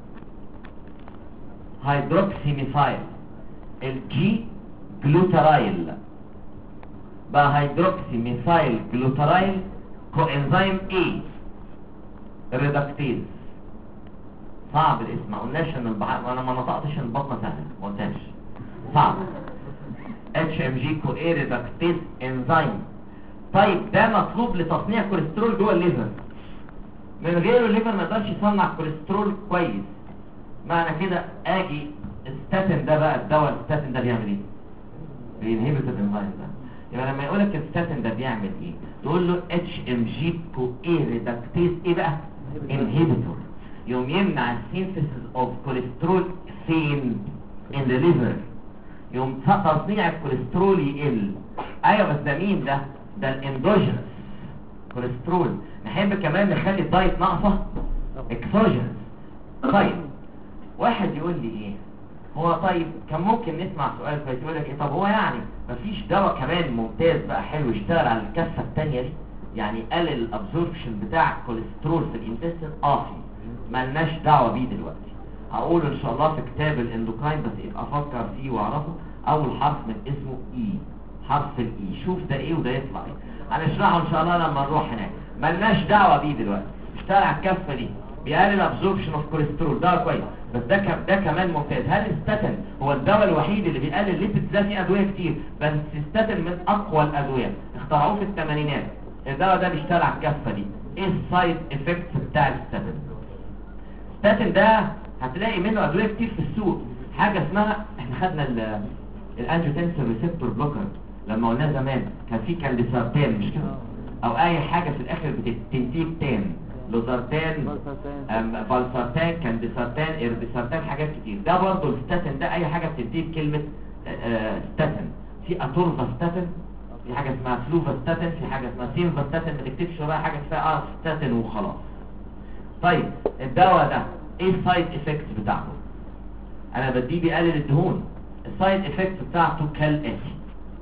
هيدروكسي ميثايل، الجي جلوترايل بقى هيدروكسي ميثايل جلوترايل كوانزيم اي ريدكتيز. صعب الاسم، ما قلناش ان انا ما نطقتش ان البطنه سهله، ما قلتهاش صعب. HMG-CoA ريدكتيز انزيم طيب ده مطلوب لتصنيع كوليسترول جوه الليفر، من غيره الليفر ما يقدرش يصنع كوليسترول كويس. معنى كده اجي الستاتين ده بقى، الدواء الستاتين ده بيعمل ايه؟ بينهبت الانزيم ده. يبقى لما يقول لك الستاتين ده بيعمل ايه تقول له اتش ام جي كو اي ريدكتيز ايه بقى؟ انهبيتور. يوم يمنع السينثيسيس اوف كوليسترول فين؟ ان ذا ليفر. يوم تصنيع الكوليسترول يقل. ايوه بس ده مين ده؟ ده الاندوجينس كوليسترول. نحب كمان نخلي الدايت ناقصه اكسوجينس. طيب واحد يقول لي ايه هو، طيب كان ممكن نسمع سؤال كويس يقول لك ايه، طب هو يعني مفيش دواء كمان ممتاز بقى حلو يشتغل على الكفه الثانيه دي، يعني قلل الابزوربشن بتاع الكوليسترول في الانتستين؟ في مالناش دعوه بيه دلوقتي، هقوله ان شاء الله في كتاب الاندوكراين، بس يبقى افكر فيه واعرفه. اول حرف من اسمه اي، حرف الاي، شوف ده ايه وده يطلع ايه، هنشرحه ان شاء الله لما نروح هناك. مالناش دعوه بيه دلوقتي، اشتغل على الكفه دي، بيقلل ابزوربشن اوف كوليسترول، ده كويس، بس ده كمان ممتاز. هل الستاتين هو الدواء الوحيد اللي بيقلل ليبيد؟ ده في ادويه كتير، بس الستاتين من اقوى الادويه، اخترعوه في الثمانينات. الدواء ده بيشتغل على الكفه دي. ايه السايد افكتس بتاع الستاتين؟ الستاتين ده هتلاقي منه ادويه كتير في السوق. حاجه اسمها، احنا خدنا الانجيوتنسين ريسبتور بلوكر لما قلناه زمان، كان في كانديسارتان مش كده، او اي حاجه في الاخر بتنتج تان، لوزارتان، فالسارتان، كانديسارتان، ايربيسارتان، حاجات كتير. ده برضه الستاتين ده اي حاجه بتنتج كلمه ستاتين. في اتورفاستاتين، في حاجه اسمها فلوفاستاتين، في حاجه اسمها سيمفاستاتين، ما تكتبش بقى حاجه اسمها ستاتين وخلاص. طيب الدواء ده ايه السايد افكتس بتاعته؟ انا بديه بيقلل الدهون. السايد افكتس بتاعته كالاتي،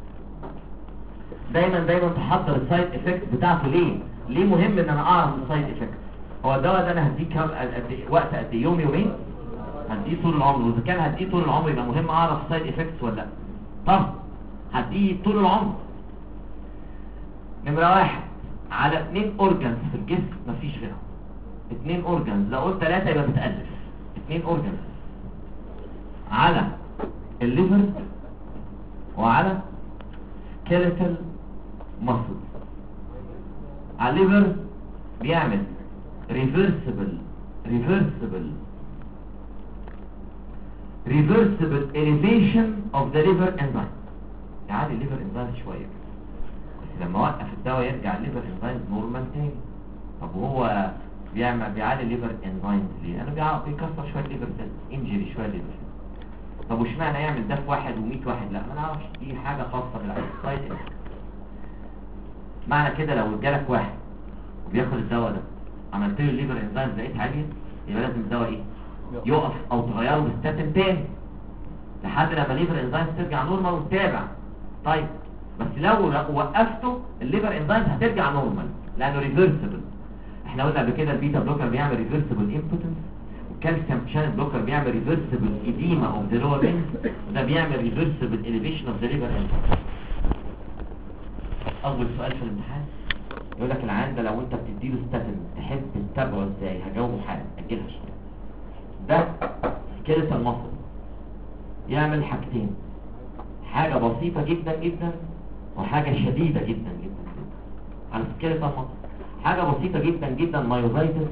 دايما تحضر السايد افكتس بتاعته. ليه مهم ان انا اعرف السايد افكتس؟ هو الدواء ده انا هديه كام وقت قد ايه؟ يوم يومين؟ هديه طول العمر. واذا كان هديه طول العمر يبقى مهم اعرف السايد افكتس ولا لا؟ طب هديه طول العمر. نمره واحد على 2 اورجانز في الجسم، مفيش غيرهم. 2 اورجانز، لو قلت 3 يبقى بتألف. 2 اورجانز على الليفر وعلى سكيلتال ماسل. على الليفر بيعمل reversible elevation of the liver enzyme، يعلي الليفر انزايم شويه، بس لما وقف الدواء يرجع الليفر انزايم نورمال تاني. طب وهو بيعلي الليفر انزايم ليه؟ لانه بيكسر شويه ليفر سيل، انجري شويه ليفر سيل. طب واشمعنى يعمل ده في واحد و100 واحد؟ لا ما نعرفش، دي حاجه خاصه بالسايد افكت. معنى كده لو جالك واحد وبياخد الدواء ده، عملت له الليفر انزايم لقيت عاليه، يبقى لازم الدواء ايه؟ يقف او تغيره بالستاتين تاني لحد لما الليفر انزايم ترجع نورمال وتتابع. طيب بس لو وقفته الليفر انزايم هترجع نورمال لانه ريفرسبل. احنا قلنا قبل كده البيتا بلوكر بيعمل ريفرسبل امبوتنس، والكالسيوم شانل بلوكر بيعمل ريفرسبل ايديما اوف ذا لور ليمب، وده بيعمل ريفرسبل اليفيشن اوف ذا ليفر انزايم. اول سؤال في الامتحان يقول لك العيان ده لو انت بتديله ستاتين تحب تتابعه ازاي؟ هجاوبه حالا، اجلها شويه. ده سكيلتال ماسل يعمل حاجتين، حاجه بسيطه جدا جدا وحاجه شديده جدا جدا جدا. على سكيلتال ماسل حاجه بسيطه جدا جدا مايوزايتس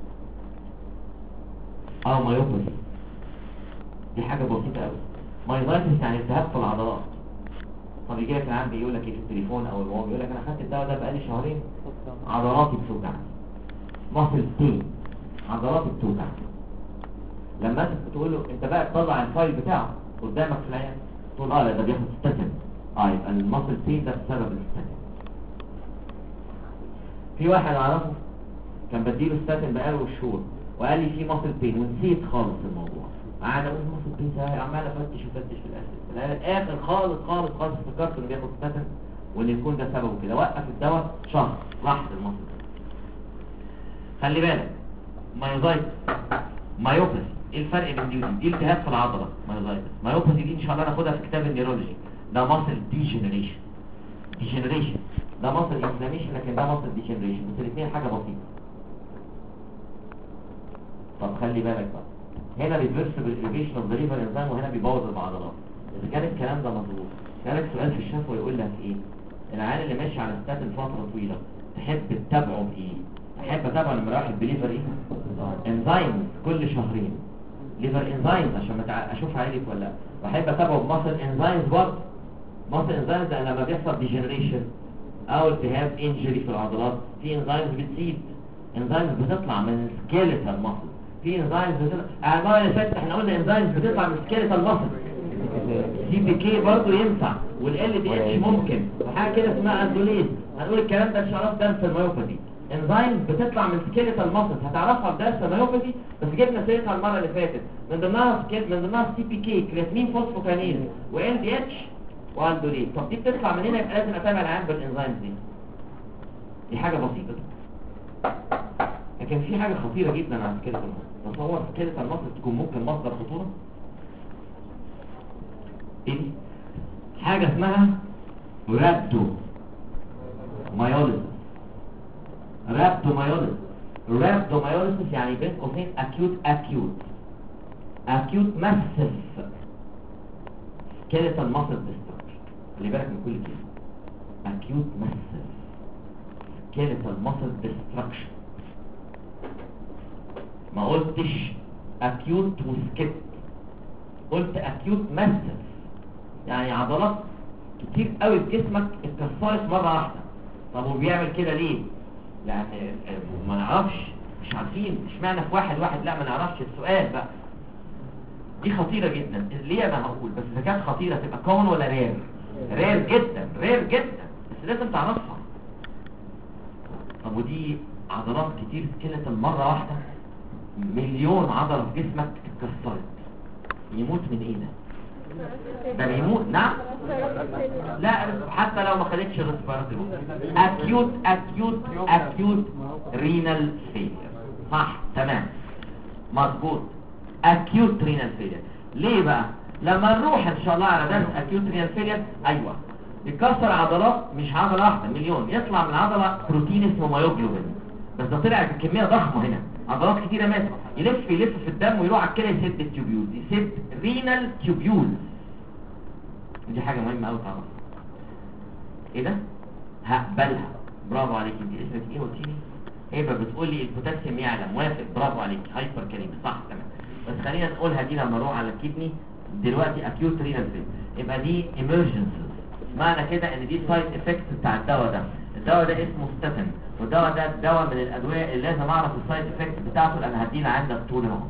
او مايوباثي، دي حاجه بسيطه قوي. مايوزايتس يعني التهاب في العضلات. طب يجي لك العيان بيقول لك ايه في التليفون او الموبايل، بيقول لك انا خدت الدواء ده بقالي شهرين عضلاتي بتوجعني، ماسل بين، عضلاتي بتوجعني. لما انت تقول له انت بقى تطلع الفايل بتاعه قدامك في العيان، تقول لا ده بياخد ستاتين، يبقى الماسل بين ده بسبب الستاتين. في واحد اعرفه كان بديله ستاتين بقاله شهور وقال لي في ماسل بين ونسيت خالص الموضوع. قاعد اقول ماسل بين ازاي، عمال افتش في الاخر خالص افتكرت انه بياخد ستاتين وان يكون ده سببه كده. وقف الدواء شهر راحت الماسل. خلي بالك مايوزايتس مايوباثي، ايه الفرق بين دي التهاب في العضله مايوباثي دي ان شاء الله ناخدها في كتاب النيرولوجي. ده ماسل ديجنريشن ده ماسل انفلاميشن، لكن ده ماسل ديجنريشن، بس الاثنين حاجه بسيطه. طب خلي بالك بقى، هنا ريفرسبل اليفيشن اوف ذا ليفر انزايم، وهنا بيبوظ العضلات. اذا كان الكلام ده مظبوط جالك سؤال في الشفوي يقول لك ايه؟ العيان اللي ماشي على ستاتين فتره طويله تحب تتابعه بايه؟ احب اتابعه لما رايح بليفر ايه؟ انزايم كل شهرين، ليفر انزايمز عشان اشوف عالي ولا لا. واحب اتابعه بماسل انزايمز برضه. ماسل انزايمز ده لما بيحصل ديجنريشن او التهاب انجري في العضلات، في انزايمز بتزيد، انزايمز بتطلع من السكيليتال ماسل، في انزايمز بتطلع. المره اللي فاتت احنا قلنا انزايمز بتطلع من السكيليتال ماسل، سي بي كي برضه ينفع، والال دي اتش ممكن، وحاجه كده اسمها اندوليز. هنقول الكلام ده ان شاء الله في درس الميوباثي. انزايم بتطلع من سكيليتال ماسل هتعرفها في درس الميوباثي، بس جبنا سيرتها المره اللي فاتت. من ضمنها سي بي كي، كرياتين فوسفوكانيز، وال دي اتش واندوليز. طب دي بتطلع من هنا، يبقى لازم اتابع العيان بالانزايمز دي. دي حاجه بسيطه، لكن في حاجه خطيره جدا على سكيليتال ماسل. تصور سكيليتال ماسل تكون ممكن مصدر خطوره. ايه دي؟ حاجه اسمها رابدو مايوليسيس. رابدومايوليسيس يعني بين قوسين اكيوت ماسيف سكيليتال ماسل ديستراكشن. خلي بالك من كل كلمه، اكيوت ماسيف سكيليتال ماسل ديستراكشن. ما قلتش اكيوت وسكت، قلت اكيوت ماسيف، يعني عضلات كتير قوي في جسمك اتكسرت مره واحده. طب وبيعمل كده ليه؟ لان ما نعرفش، مش عارفين اشمعنى في واحد لا ما نعرفش. السؤال بقى دي خطيره جدا. ليه انا هقول بس اذا كانت خطيره تبقى كون ولا رير؟ رير جدا، بس لازم تعرفها. طب ودي عضلات كتير سكيلتال مره واحده، مليون عضله في جسمك اتكسرت، يموت من ايه ده؟ ده بيموت. نعم، لا حتى لو ما خدتش ريسبيراتوري. اكيوت رينال فيلير. صح، تمام، مظبوط، اكيوت رينال فيلير. ليه بقى؟ لما نروح ان شاء الله على درس اكيوت رينال فيلير، ايوه يكسر عضلات، مش عضله واحده، مليون. يطلع من العضله بروتين اسمه مايوجلوبين، بس ده طلع بكميه ضخمه هنا، عضلات كتيره ماتت. يلف في الدم ويروح على الكلى يسد التيوبيول، يسد رينال تيوبيول. دي حاجه مهمه قوي تعرفها. ايه ده؟ هقبلها، برافو عليك. انت اسمك ايه قلتي لي؟ هيبه بتقول لي البوتاسيوم يعلى، موافق، برافو عليك، هايبر كاليميا، صح تمام. بس خلينا نقولها دي لما نروح على الكدني. دلوقتي اكيوت رينال فيل، يبقى دي ايمرجنسيز. معنى كده ان دي سايد افكتس بتاع الدواء ده. الدواء ده اسمه ستاتين، والدواء ده دواء من الادويه اللي لازم اعرف السايد افكتس بتاعته، لان هدينا عندك طول العمر.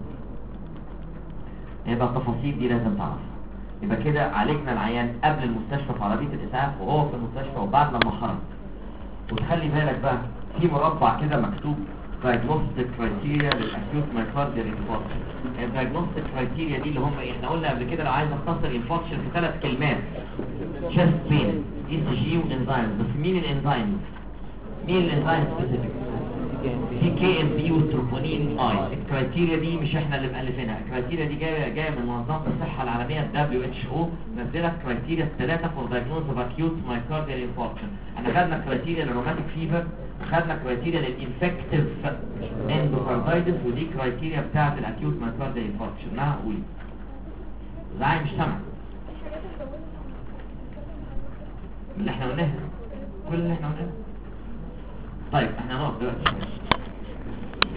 يبقى التفاصيل دي لازم تعرفها. يبقى كده عالجنا العيان قبل المستشفى في عربيه الاسعاف، وهو في المستشفى، وبعد لما خرج. وتخلي بالك بقى في مربع كده مكتوب diagnostic criteria للاكيوت مايوكارديال انفاركشن. الدايجنوستيك كرايتيريا دي اللي هم ايه؟ احنا قلنا قبل كده لو عايز اختصر انفاركشن في 3 كلمات: chest pain، ECG، وانزايم. بس مين الانزايم سبيسيفيك؟ في كي ام بي وتروبونين اي. الكرايتيريا دي مش احنا اللي مؤلفينها، الكرايتيريا دي جايه من منظمه الصحه العالميه WHO. نزلت كرايتيريا 3 فور دايجنوز اوف اكيوت مايوكارديال انفاركشن. احنا خدنا كرايتيريا للروماتيك فيفر، وخدنا كرايتيريا للانفكتيف اندوكاردايتس، ودي كرايتيريا بتاعه الاكيوت مايوكارديال انفاركشن. ما هقول زي مش سامع اللي احنا قلناه، كل اللي احنا قلناه. طيب احنا هنقف دلوقتي.